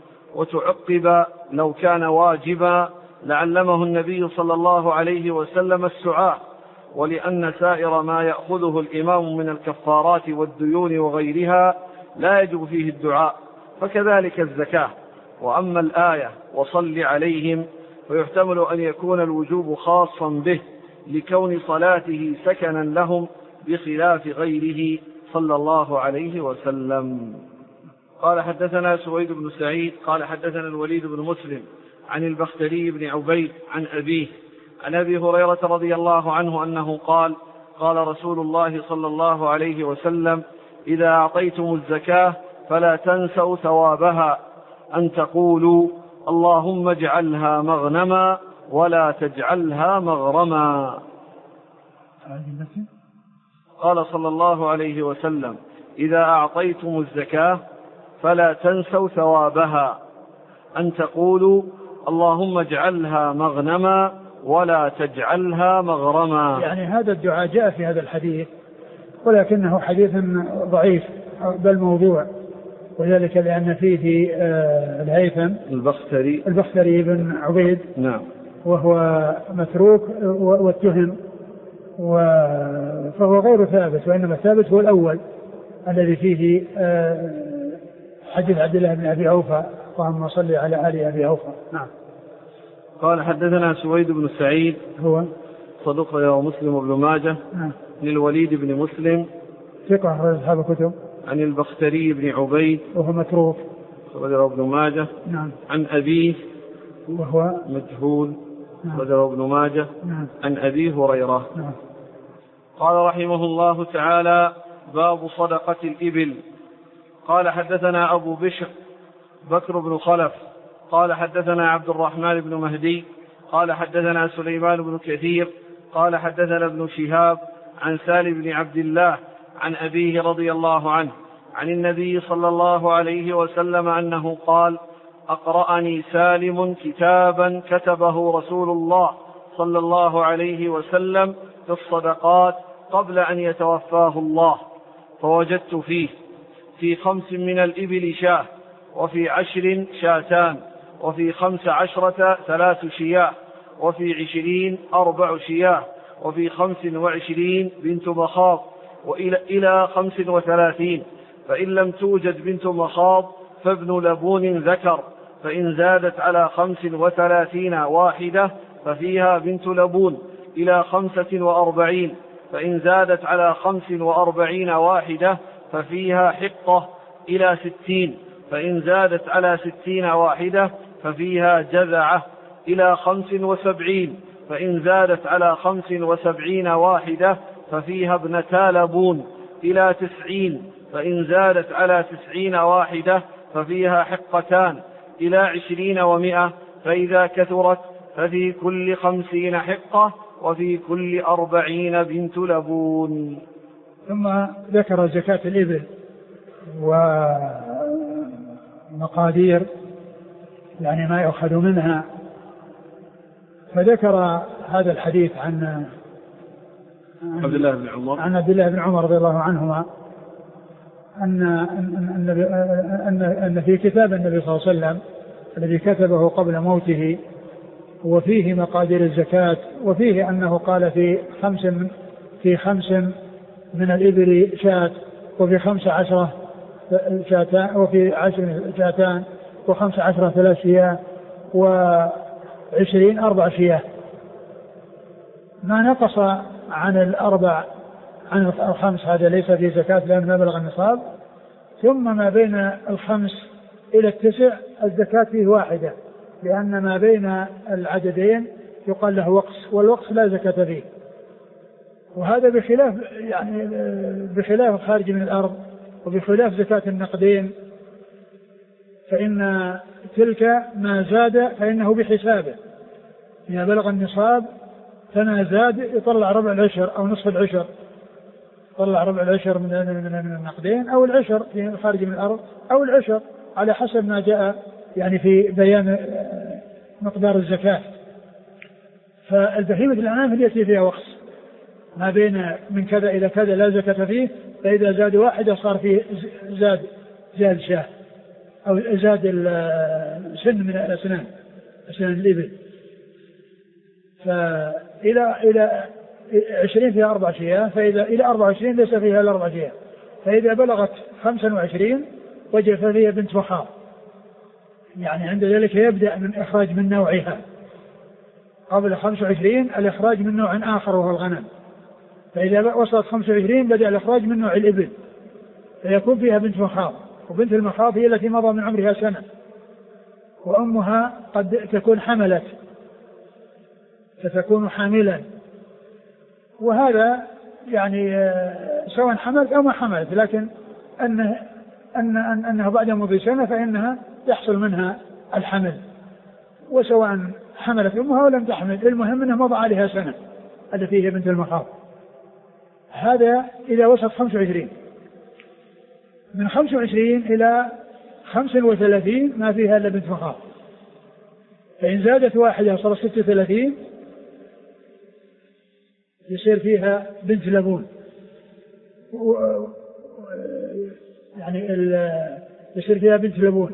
وتعقب: لو كان واجبا لعلمه النبي صلى الله عليه وسلم السعاة، ولأن سائر ما يأخذه الإمام من الكفارات والديون وغيرها لا يجب فيه الدعاء، فكذلك الزكاة. وأما الآية وصل عليهم فيحتمل أن يكون الوجوب خاصا به، لكون صلاته سكنا لهم بخلاف غيره صلى الله عليه وسلم. قال: حدثنا سويد بن سعيد قال حدثنا الوليد بن مسلم عن البختري بن عبيد عن أبيه عن أبي هريرة رضي الله عنه أنه قال: قال رسول الله صلى الله عليه وسلم: إذا أعطيتم الزكاة فلا تنسوا ثوابها، أن تقولوا: اللهم اجعلها مغنما ولا تجعلها مغرما. قال صلى الله عليه وسلم: إذا أعطيتم الزكاة فلا تنسوا ثوابها، أن تقولوا: اللهم اجعلها مغنما ولا تجعلها مغرما. يعني هذا الدعاء جاء في هذا الحديث، ولكنه حديث ضعيف بل موضوع، وذلك لأن فيه الهيثم البختري البختري بن عبيد، نعم، وهو متروك واتهم، فهو غير ثابت، وإنما ثابت هو الأول الذي فيه حديث عبد الله بن أبي أوفى: اللهم صل على آل أبي أوفى. نعم. قال: حدثنا سويد بن سعيد هو صدوق رواه مسلم وابن ماجه. نعم. للوليد بن مسلم ثقة أخرج أصحاب الكتب. عن البختري بن عبيد وهو متروك رواه ابن ماجه. نعم. عن أبيه وهو مجهول رواه ابن ماجه. نعم. عن أبي هريرة. نعم. قال رحمه الله تعالى: باب صدقة الإبل. قال: حدثنا أبو بشر بكر بن خلف قال حدثنا عبد الرحمن بن مهدي قال حدثنا سليمان بن كثير قال حدثنا ابن شهاب عن سالم بن عبد الله عن أبيه رضي الله عنه عن النبي صلى الله عليه وسلم أنه قال: أقرأني سالم كتابا كتبه رسول الله صلى الله عليه وسلم في الصدقات قبل أن يتوفاه الله، فوجدت فيه في خمس من الإبل شاه، وفي عشر شاتان، وفي خمس عشرة ثلاث شياه، وفي عشرين أربع شياه، وفي خمس وعشرين بنت مخاض، وإلى إلى خمس وثلاثين، فإن لم توجد بنت مخاض فابن لبون ذكر، فإن زادت على خمس وثلاثين واحدة ففيها بنت لبون، إلى خمسة وأربعين، فإن زادت على خمس وأربعين واحدة ففيها حقة، إلى ستين، فإن زادت على ستين واحدة ففيها جذعة، إلى خمس وسبعين، فإن زادت على خمس وسبعين واحدة ففيها ابنتا لبون، إلى تسعين، فإن زادت على تسعين واحدة ففيها حقتان، إلى عشرين ومئة، فإذا كثرت ففي كل خمسين حقة، وفي كل أربعين بنت لبون. ثم ذكر زكاة الإبل ومقادير يعني ما يؤخذ منها، فذكر هذا الحديث عن عبد الله بن عمر عن عبد الله بن عمر رضي الله عنهما أن أن أن أن في كتاب النبي صلى الله عليه وسلم الذي كتبه قبل موته وفيه مقادير الزكاة، وفيه أنه قال في خمس من في خمس من الإبل شاة، وفي خمس عشرة شاتان، وفي عشر شاتان، وخمس عشرة ثلاث شياه، وعشرين أربع شياه، ما نقص عن الأربع عن الخمس هذا ليس في زكاة لأنه ما بلغ النصاب. ثم ما بين الخمس إلى التسع الزكاة فيه واحدة، لأن ما بين العددين يقال له وقص، والوقص لا زكاة فيه. وهذا بخلاف يعني بخلاف الخارج من الأرض، وبخلاف زكاة النقدين، فإن تلك ما زاد فإنه بحسابه، إذا بلغ النصاب فما زاد يطلع ربع العشر أو نصف العشر، يطلع ربع العشر من من النقدين أو العشر في الخارج من الأرض أو العشر على حسب ما جاء يعني في بيان مقدار الزكاة. فالبهيمة الأنعام التي فيها وقص ما بين من كذا إلى كذا لا زكاة فيه، فإذا زاد واحدة صار فيه زاد زاد شاه أو زاد سن من الأسنان أسنان الإبل. فإلى إلى عشرين فيها أربع شياه، فإذا إلى أربع وعشرين ليس فيها إلا أربع شياه، فإذا بلغت خمسا وعشرين وجب فيها بنت مخاض، يعني عند ذلك يبدأ من إخراج من نوعها. قبل خمس وعشرين الإخراج من نوع آخر وهو الغنم، فإذا وصلت خمس وعشرين بدأ الإخراج من نوع الإبل، فيكون فيها بنت مخاض. وبنت المخاض هي التي مضى من عمرها سنة، وأمها قد تكون حملت فتكون حاملا، وهذا يعني سواء حملت أو ما حملت، لكن أنه, أن أنه بعد مضي سنة فإنها يحصل منها الحمل، وسواء حملت أمها ولم تحمل، المهم أنه مضى عليها سنة التي هي بنت المخاض. هذا إذا وصلت خمس وعشرين. من خمس وعشرين إلى خمس وثلاثين ما فيها إلا بنت مخاض، فإن زادت واحدة صار ستة وثلاثين يصير فيها بنت لبون، يعني يصير فيها بنت لبون.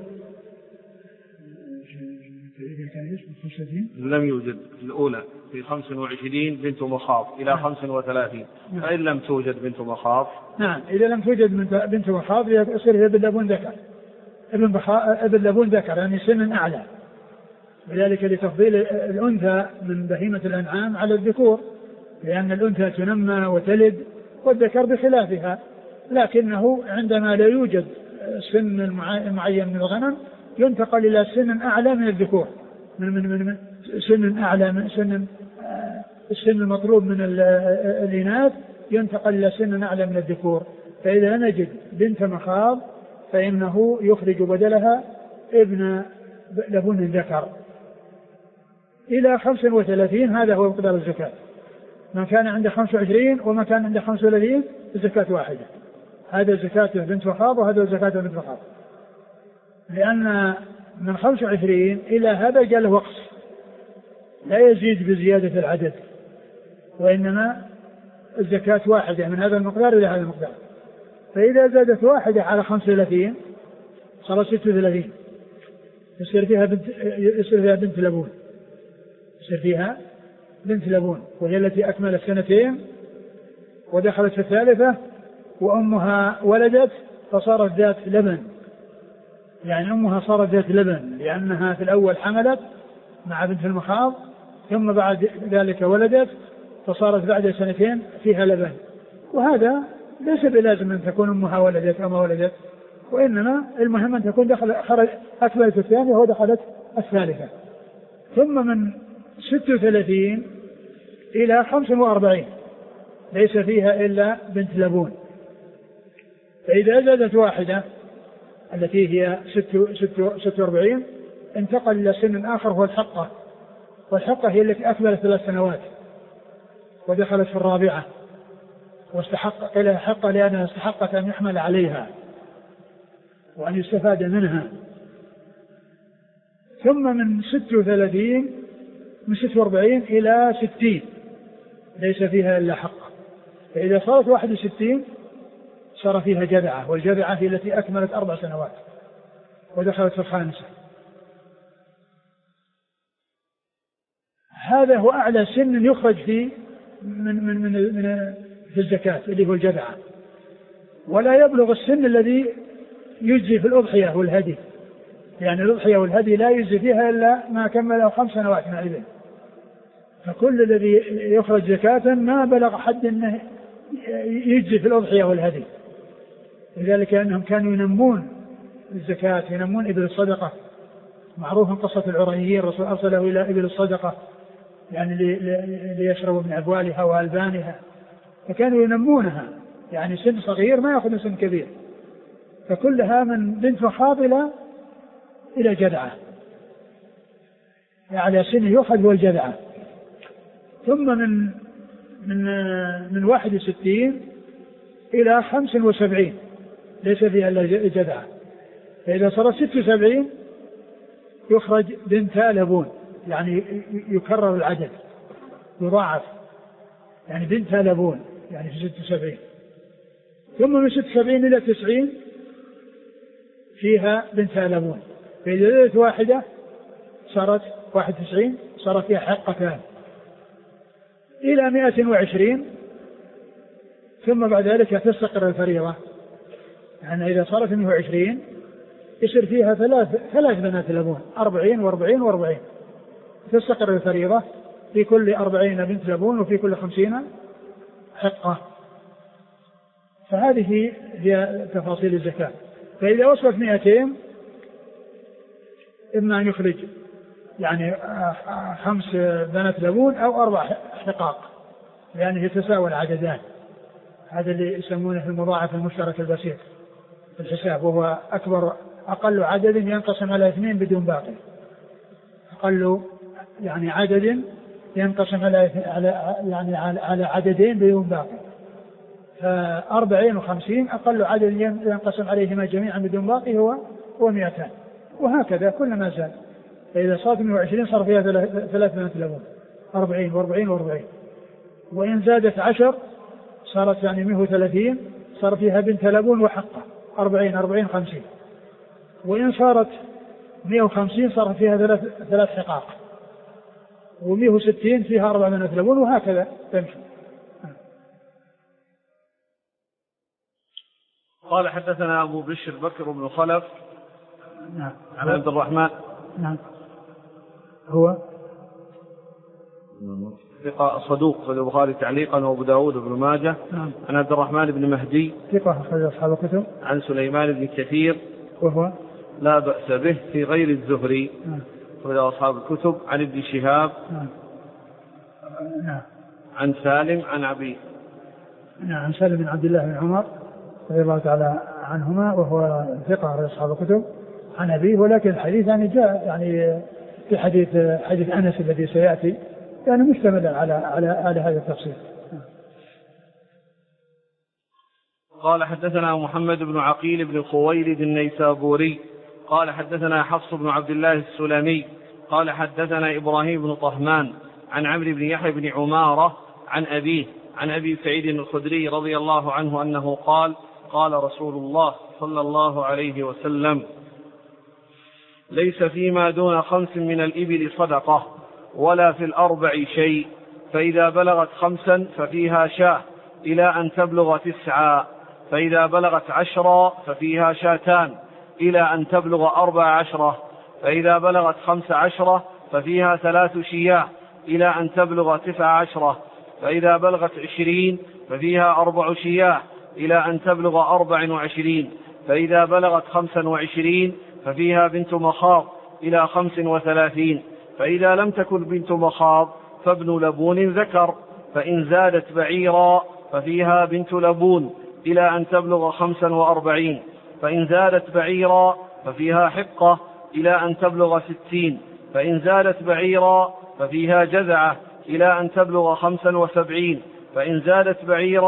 لم يوجد الأولى في خمس وعشرين بنت مخاض إلى خمس وثلاثين، فإن لم توجد بنت مخاض، نعم إذا لم توجد بنت مخاض يصير فيها ابن لبون ذكر، ابن ابن لبون ذكر يعني سن أعلى، وذلك لتفضيل الأنثى من بهيمة الأنعام على الذكور، لأن الأنثى تنمى وتلد والذكر بخلافها، لكنه عندما لا يوجد سن معين من الغنم ينتقل إلى سن أعلى من الذكور، من من من سن أعلى من سن السن المطلوب من الإناث ينتقل إلى سن أعلى من الذكور. فإذا نجد بنت مخاض فإنه يخرج بدلها ابن لبون الذكر إلى خمس وثلاثين. هذا هو مقدار الزكاة، من كان عنده خمس وعشرين ومن كان عنده خمس وثلاثين الزكاة واحدة. هذا زكاة بنت مخاض وهذا زكاة بنت مخاض، لأن من خمس وعشرين إلى هذا جاء له وقص لا يزيد بزيادة العدد، وإنما الزكاة واحدة من هذا المقدار إلى هذا المقدار. فإذا زادت واحدة على خمس وثلاثين صار ستة وثلاثين يصير فيها بنت يصير فيها بنت لبون يصير فيها بنت لبون وهي التي أكملت سنتين ودخلت في الثالثة وأمها ولدت فصارت ذات لبن، يعني أمها صارت ذات لبن لأنها في الأول حملت مع بنت المخاض ثم بعد ذلك ولدت فصارت بعد سنتين فيها لبن. وهذا ليس بلازم أن تكون أمها ولدت أو ما ولدت، وإنما المهم أن تكون دخل خرج أكملت الثانية ودخلت الثالثة. ثم من ستة وثلاثين إلى خمسة وأربعين ليس فيها إلا بنت لبون. فإذا زادت واحدة التي هي ستة وأربعين انتقل إلى سن آخر هو الحقة، والحقة هي التي أكملت ثلاث سنوات ودخلت في الرابعة، واستحق إلى حقة لأنها استحقت أن يحمل عليها وأن يستفاد منها. ثم من ست وثلاثين من ست واربعين إلى ستين ليس فيها إلا حقة. فإذا صارت واحد وستين صار فيها جذعة، والجذعة هي التي أكملت أربع سنوات ودخلت في الخامسة. هذا هو أعلى سن يخرج فيه من من من, من في الزكاة اللي هو الجذعة، ولا يبلغ السن الذي يجزي في الأضحية والهدي، يعني الأضحية والهدي لا يجزي فيها إلا ما كمل خمس سنوات من الإبل. فكل الذي يخرج زكاة ما بلغ حد أنه يجزي في الأضحية والهدي، لذلك أنهم كانوا ينمون الزكاة، ينمون إبل الصدقة. معروف قصة العريين، الرسول أرسله إلى إبل الصدقة يعني ليشربوا من أبوالها وألبانها، فكانوا ينمونها، يعني سن صغير ما يأخذ سن كبير. فكلها من بنت مخاض إلى إلى جذعة، يعني سن يؤخذ هو الجذعة. ثم من من من واحد وستين إلى خمس وسبعين ليس فيها إلا جذعة. فإذا صار ست وسبعين يخرج بنتا لبون، يعني يكرر العدد يضاعف، يعني بنتا لبون يعني في ست وسبعين. ثم من ست وسبعين إلى تسعين فيها بنتا لبون. فإذا زادت واحدة صارت واحد وتسعين صار فيها حقتان إلى مائة وعشرين. ثم بعد ذلك تستقر الفريضة، يعني إذا صارت مائة وعشرين يصير فيها ثلاث ثلاث بنات لبون، أربعين وأربعين وأربعين. تستقر الفريضة في كل أربعين بنت لبون وفي كل خمسين حقة. فهذه هي تفاصيل الزكاة. فإذا وصلت مئتين إما أن يخرج يعني خمس بنات لبون أو أربع حقاق، لأنه يتساوى العددان. هذا اللي يسمونه المضاعف المشترك البسيط في الحساب، وهو أكبر أقل عدد ينقسم على اثنين بدون باقي. أقل يعني عدد ينقسم على يعني على عددين بدون باقي. فأربعين وخمسين أقل عدد ينقسم عليهما جميعا بدون باقي هو هو مئتان، وهكذا كلما زاد. فإذا صارت مئة وعشرين صار فيها ثلاث بنات لبون، أربعين وأربعين وأربعين. وإن زادت عشر صارت يعني مئة وثلاثين صار فيها بنت لبون وحقة، أربعين أربعين خمسين. وإن صارت مئة وخمسين صار فيها ثلاث ثلاث حقاق، ومئة وستين فيها أربع بنات لبون، وهكذا تمشي. قال حدثنا أبو بشر بكر بن خلف نعم عن عبد الرحمن نعم هو ثقة صدوق في البخاري تعليقا وأبو داود بن ماجه. نعم. عن عبد الرحمن بن مهدي ثقة أخرج أصحاب الكتب. عن سليمان بن كثير وهو لا بأس به في غير الزهري. نعم. أخرج أصحاب الكتب. عن ابن شهاب نعم. نعم. عن سالم عن أبي نعم عن سالم بن عبد الله بن عمر رضي الله تعالى عنهما، وهو ثقة أخرج أصحاب الكتب عن أبيه. ولكن الحديث يعني جاء يعني في حديث حديث أنس الذي سيأتي يعني مشتملا على على على هذا التفصيل. قال حدثنا محمد بن عقيل بن خويلد النيسابوري قال حدثنا حفص بن عبد الله السلمي قال حدثنا إبراهيم بن طهمان عن عمرو بن يحيى بن عمارة عن أبيه عن أبي سعيد الخدري رضي الله عنه أنه قال قال رسول الله صلى الله عليه وسلم: ليس فيما دون خمس من الإبل صدقة ولا في الأربع شيء، فإذا بلغت خمسا ففيها شاة إلى أن تبلغ تسعا، فإذا بلغت عشرا ففيها شاتان إلى أن تبلغ أربع عشرة، فإذا بلغت خمس عشرة ففيها ثلاث شياه إلى أن تبلغ تسع عشرة، فإذا بلغت عشرين ففيها أربع شياه إلى أن تبلغ أربع وعشرين، فإذا بلغت خمسا وعشرين ففيها بنت مخاض إلى خمس وثلاثين، فإذا لم تكن بنت مخاض فابن لبون ذكر، فإن زادت بعيرا ففيها بنت لبون إلى أن تبلغ خمسا وأربعين، فإن زادت بعيرا ففيها حقة إلى أن تبلغ ستين، فإن زادت بعيرا ففيها جذعة إلى أن تبلغ خمسا وسبعين، فإن زادت بعيرا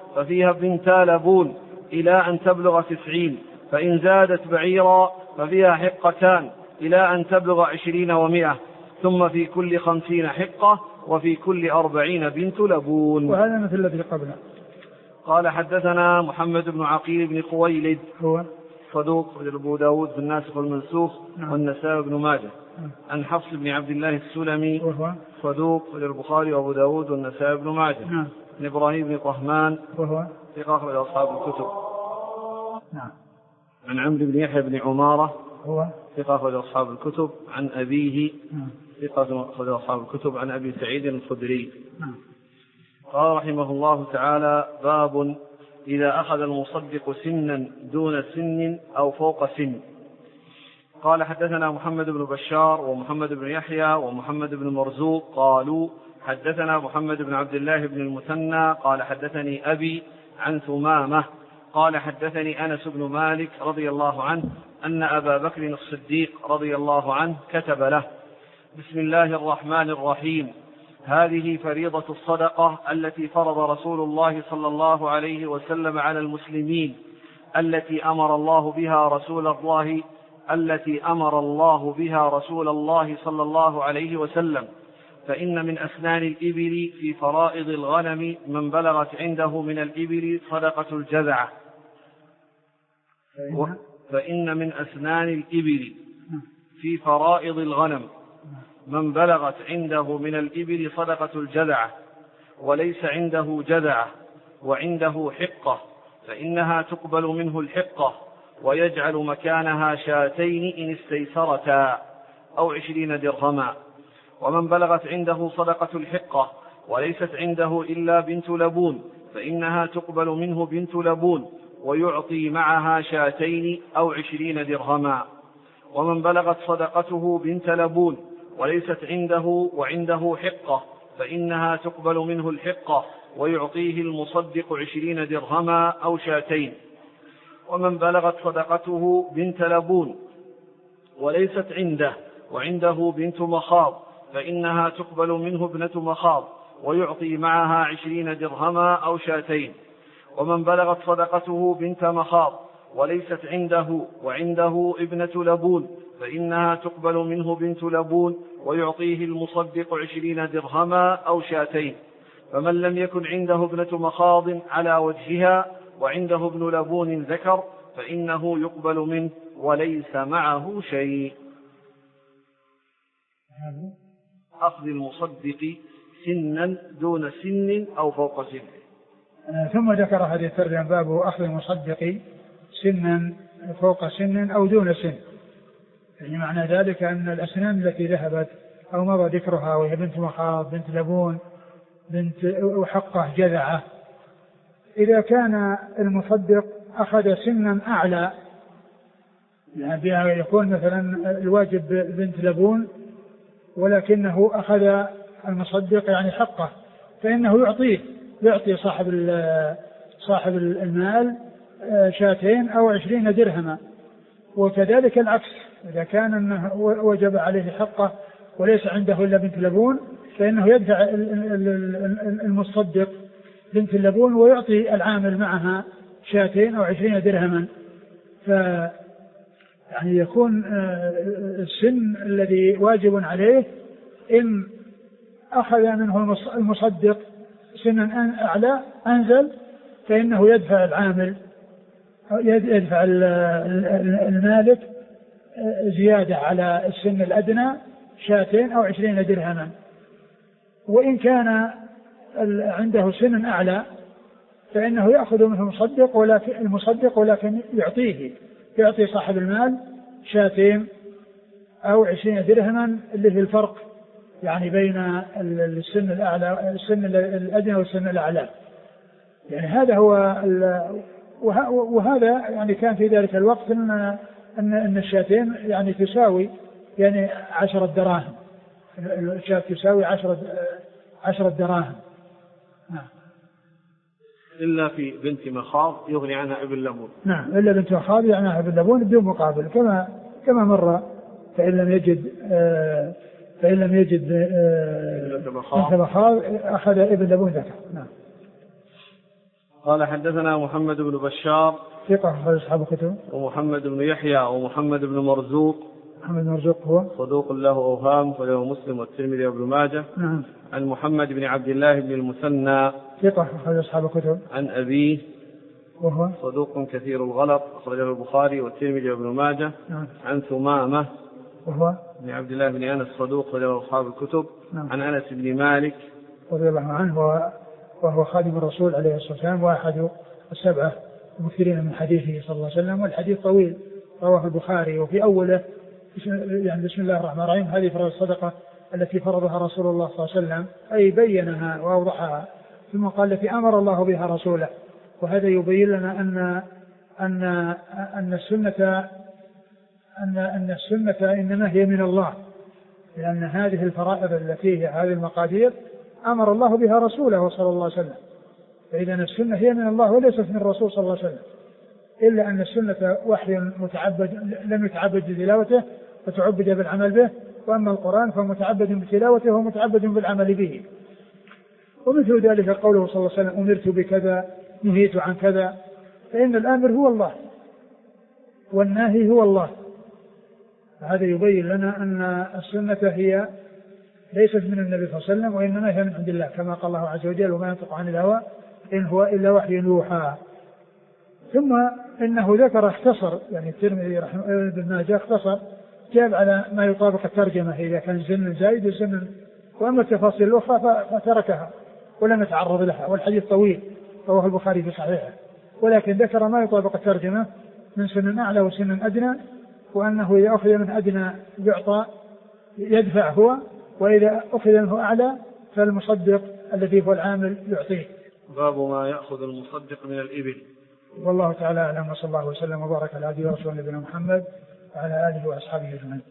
ففيها بنتا لبون إلى أن تبلغ تسعين، فإن زادت بعيرا ففيها حقتان إلى أن تبلغ عشرين ومئة، ثم في كل خمسين حقة، وفي كل أربعين بنت لبون. وهذا مثل الذي قبله. قال حدثنا محمد بن عقيل بن خويلد هو صدوق أبو داود في الناسخ والمنسوخ نعم. والنسائي بن ماجه. نعم. عن حفص بن عبد الله السلمي وهو صدوق البخاري وأبو داود والنسائي بن ماجه. نعم. عن إبراهيم بن طهمان وهو ثقة أخرج أصحاب الكتب. نعم. عن عمرو بن يحيى بن عمارة هو ثقة أخرج أصحاب الكتب. عن أبيه نعم. ثقة أخرج أصحاب الكتب. عن أبي سعيد الخدري. نعم. قال رحمه الله تعالى: باب إذا أخذ المصدق سنا دون سن أو فوق سن. قال حدثنا محمد بن بشار ومحمد بن يحيى ومحمد بن مرزوق قالوا حدثنا محمد بن عبد الله بن المثنى قال حدثني أبي عن ثمامة قال حدثني أنس بن مالك رضي الله عنه أن أبا بكر الصديق رضي الله عنه كتب له: بسم الله الرحمن الرحيم، هذه فريضة الصدقة التي فرض رسول الله صلى الله عليه وسلم على المسلمين، التي أمر الله بها رسول الله التي أمر الله بها رسول الله صلى الله عليه وسلم. فإن من أسنان الإبل في فرائض الغنم من بلغت عنده من الإبل صدقة الجذعة. فإن من أسنان الإبل في فرائض الغنم من بلغت عنده من الإبل صدقة الجذعة، وليس عنده جذعة وعنده حقة، فإنها تقبل منه الحقة ويجعل مكانها شاتين إن استيسرتا أو عشرين درهما. ومن بلغت عنده صدقة الحقة وليست عنده إلا بنت لبون فإنها تقبل منه بنت لبون ويعطي معها شاتين أو عشرين درهما. ومن بلغت صدقته بنت لبون وليست عنده وعنده حقة فإنها تقبل منه الحقة ويعطيه المصدق عشرين درهما أو شاتين. ومن بلغت صدقته بنت لبون وليست عنده وعنده بنت مخاض فإنها تقبل منه ابنة مخاض ويعطي معها عشرين درهما أو شاتين. ومن بلغت صدقته بنت مخاض وليست عنده وعنده ابنة لبون فإنها تقبل منه بنت لبون ويعطيه المصدق عشرين درهما أو شاتين. فمن لم يكن عنده ابنة مخاض على وجهها وعنده ابن لبون ذكر فإنه يقبل منه وليس معه شيء. أخذ المصدق سنا دون سن أو فوق سن. ثم ذكر هذه الترجمة باب أخذ المصدق سنا فوق سن أو دون سن، يعني معنى ذلك أن الأسنان التي ذهبت أو مضى ذكرها وهي بنت مخاض بنت لبون بنت وحقة جذعة، إذا كان المصدق أخذ سنا أعلى، يعني يكون مثلا الواجب بنت لبون ولكنه أخذ المصدق يعني حقه، فإنه يعطيه يعطي صاحب صاحب المال شاتين أو عشرين درهما. وكذلك العكس، إذا كان أنه وجب عليه حقه وليس عنده إلا بنت لبون فإنه يدفع المصدق بنت اللبون ويعطي العامل معها شاتين أو عشرين درهما. ف يعني يكون السن الذي واجب عليه إن أخذ منه المصدق سنا أعلى أنزل فإنه يدفع العامل يدفع المالك زيادة على السن الأدنى شاتين أو عشرين درهما. وإن كان عنده سن أعلى فإنه يأخذ منه المصدق ولكن المصدق ولكن يعطيه يعطي صاحب المال شاتين أو عشرين درهما اللي في الفرق يعني بين السن الأعلى السن الأدنى والسن الأعلى. يعني هذا هو وهذا يعني كان في ذلك الوقت أن أن الشاتين يعني تساوي يعني عشرة دراهم، الشاة تساوي عشرة عشرة دراهم. نعم. إلا في بنت مخاض يغني عنها ابن لبون. نعم، إلا بنت مخاض يغني عنها ابن لبون بدون مقابل، كما كما مر. فإن لم يجد آه فإن لم يجد آه بنت مخاض أخذ ابن لبون ذكر. نعم. قال حدثنا محمد بن بشار ثقة أخرج أصحاب الكتب. ومحمد بن يحيى ومحمد بن مرزوق. محمد بن مرزوق هو صدوق له أوهام فله مسلم والترمذي وابن ماجه. نعم. عن محمد بن عبد الله بن المثنى ثقة أخرج أصحاب الكتب. عن أبيه وهو صدوق كثير الغلط أخرجه البخاري والترمذي وابن ماجه. نعم. عن ثمامة وهو بن عبد الله بن أنس صدوق أخرجه أصحاب الكتب. نعم. عن أنس بن مالك رضي الله عنه وهو خادم الرسول عليه الصلاة والسلام وأحد السبعة المكثرين من حديثه صلى الله عليه وسلم، والحديث طويل رواه البخاري، وفي أوله يعني بسم الله الرحمن الرحيم هذه فرض الصدقة التي فرضها رسول الله صلى الله عليه وسلم، أي بينها وأوضحها، ثم قال التي أمر الله بها رسوله. وهذا يبين لنا أن أن أن السنة أن أن السنة إنما هي من الله، لأن هذه الفرائض التي هي هذه المقادير أمر الله بها رسوله صلى الله عليه وسلم، فإذا السنة هي من الله وليست من الرسول صلى الله عليه وسلم، إلا أن السنة وحي متعبد لم يتعبد بتلاوته فتعبد بالعمل به، وأما القرآن فمتعبد بتلاوته ومتعبد بالعمل به. ومثل ذلك قوله صلى الله عليه وسلم أمرت بكذا نهيت عن كذا، فإن الآمر هو الله والناهي هو الله. هذا يبين لنا أن السنة هي ليست من النبي صلى الله عليه وسلم، وإنما هي من عند الله، كما قال الله عز وجل وما ينطق عن الهوى إن هو إلا وحي يوحى. ثم إنه ذكر اختصر، يعني الترمذي رحمه الله ابن ماجه اختصر جاب على ما يطابق الترجمة إذا كان زمن زائد الزمن، وأما التفاصيل الأخرى فتركها ولم يتعرض لها، والحديث طويل رواه البخاري في صحيحه، ولكن ذكر ما يطابق الترجمة من سن أعلى وسن أدنى، وأنه إذا أخذ من أدنى يعطى يدفع هو، وإذا أخذ منه أعلى فالمصدق الذي هو العامل يعطيه. باب ما يأخذ المصدق من الإبل. والله تعالى أعلم، وصلى الله وسلم وبارك على عبده ورسوله نبينا محمد وعلى آله وأصحابه أجمعين.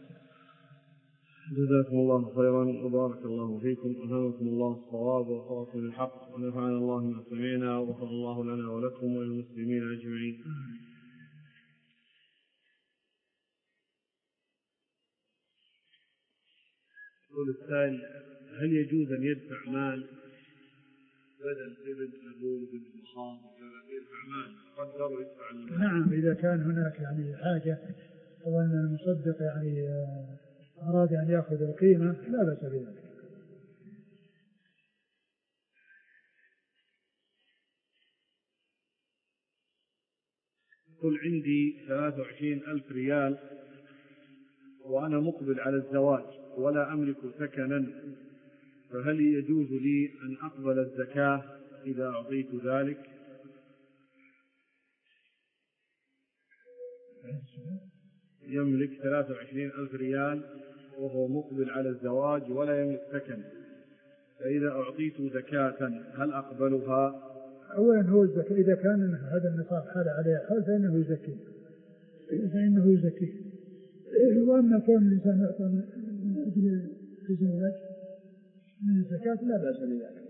جزاكم الله خيرا وبارك الله فيكم، ألهمكم الله الصواب وخواصم الحق، ونفعنا الله ما سمعنا، وغفر الله لنا ولكم وللمسلمين أجمعين. يقول السائل: هل يجوز أن يدفع مال بدل ابن أبوه بن خان يدفع مال قدر ويدفع المال؟ نعم، إذا كان هناك يعني حاجة وأن المصدق يعني أراد أن يأخذ القيمة لا بأس بذلك. قل عندي ثلاثة وعشرين ألف ريال وأنا مقبل على الزواج ولا أملك سكنا، فهل يجوز لي أن أقبل الزكاة إذا أعطيت ذلك؟ يملك ثلاثة وعشرين ألف ريال وهو مقبل على الزواج ولا يملك سكن، فإذا أعطيت زكاة هل أقبلها؟ أولا هو الزكاة إذا كان هذا النصاب حال عليه حال فإنه يزكيه فإنه يزكيه وأما كون الإنسان يعطى من أجل الزواج من الزكاة لا بأس بذلك.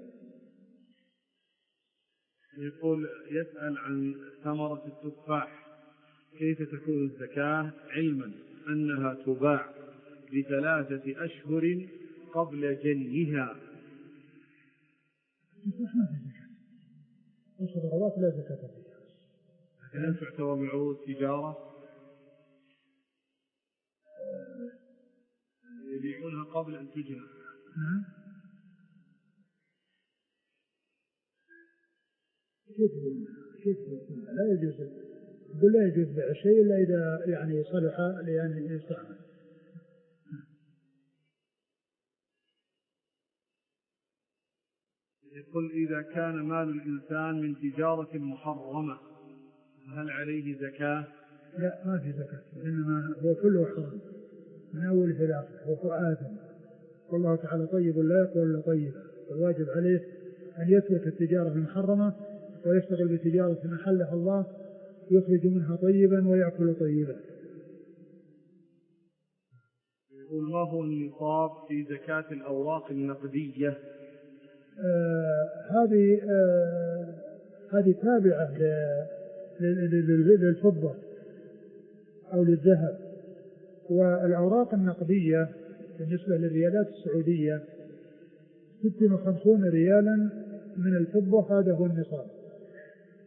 يقول يسأل عن ثمرة التفاح كيف تكون الزكاة علما أنها تباع بثلاثة أشهر قبل جنيها؟ التفاح ما في زكاة، الخضروات لا زكاة فيها. لكن هل تعتبر من عروض التجارة؟ يبيعونها قبل أن تجنى. نعم. كيف كيف لا يجوز يقول لا يجوز بيع الشيء إلا إذا يعني صلح لأن يستعمل. يقول إذا كان مال الإنسان من تجارة محرمة هل عليه زكاة؟ لا، ما في زكاة، إنما هو كله حرام من أول إلى آخر، هو آثم، والله تعالى طيب لا يقبل إلا طيبا، فالواجب عليه أن يترك التجارة المحرمة ويشتغل بتجارة محلها الله يخرج منها طيبا ويأكل طيبا. يقول ما هو النصاب في زكاة الأوراق النقدية؟ آه هذه آه هذه تابعة للفضة أو للذهب، والأوراق النقدية بالنسبة للريالات السعودية ستة وخمسين ريالا من الفضة، هذا هو النصاب،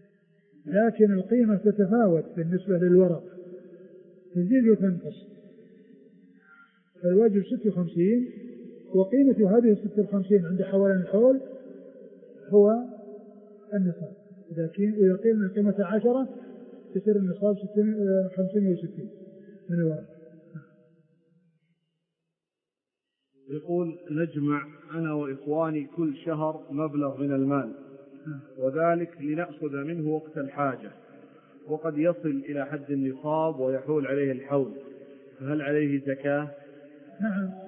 لكن القيمة تتفاوت بالنسبة للورق، تزيد وتنقص. فالواجب ستة وخمسين، وقيمة هذه ستة وخمسين عند حوالين الحول هو النصاب. إذا قيل القيمة عشرة تصير النصاب خمسمائة وستين من الورق. يقول نجمع أنا وإخواني كل شهر مبلغ من المال، وذلك لنأخذ منه وقت الحاجة، وقد يصل إلى حد النصاب ويحول عليه الحول، فهل عليه زكاة؟ نعم،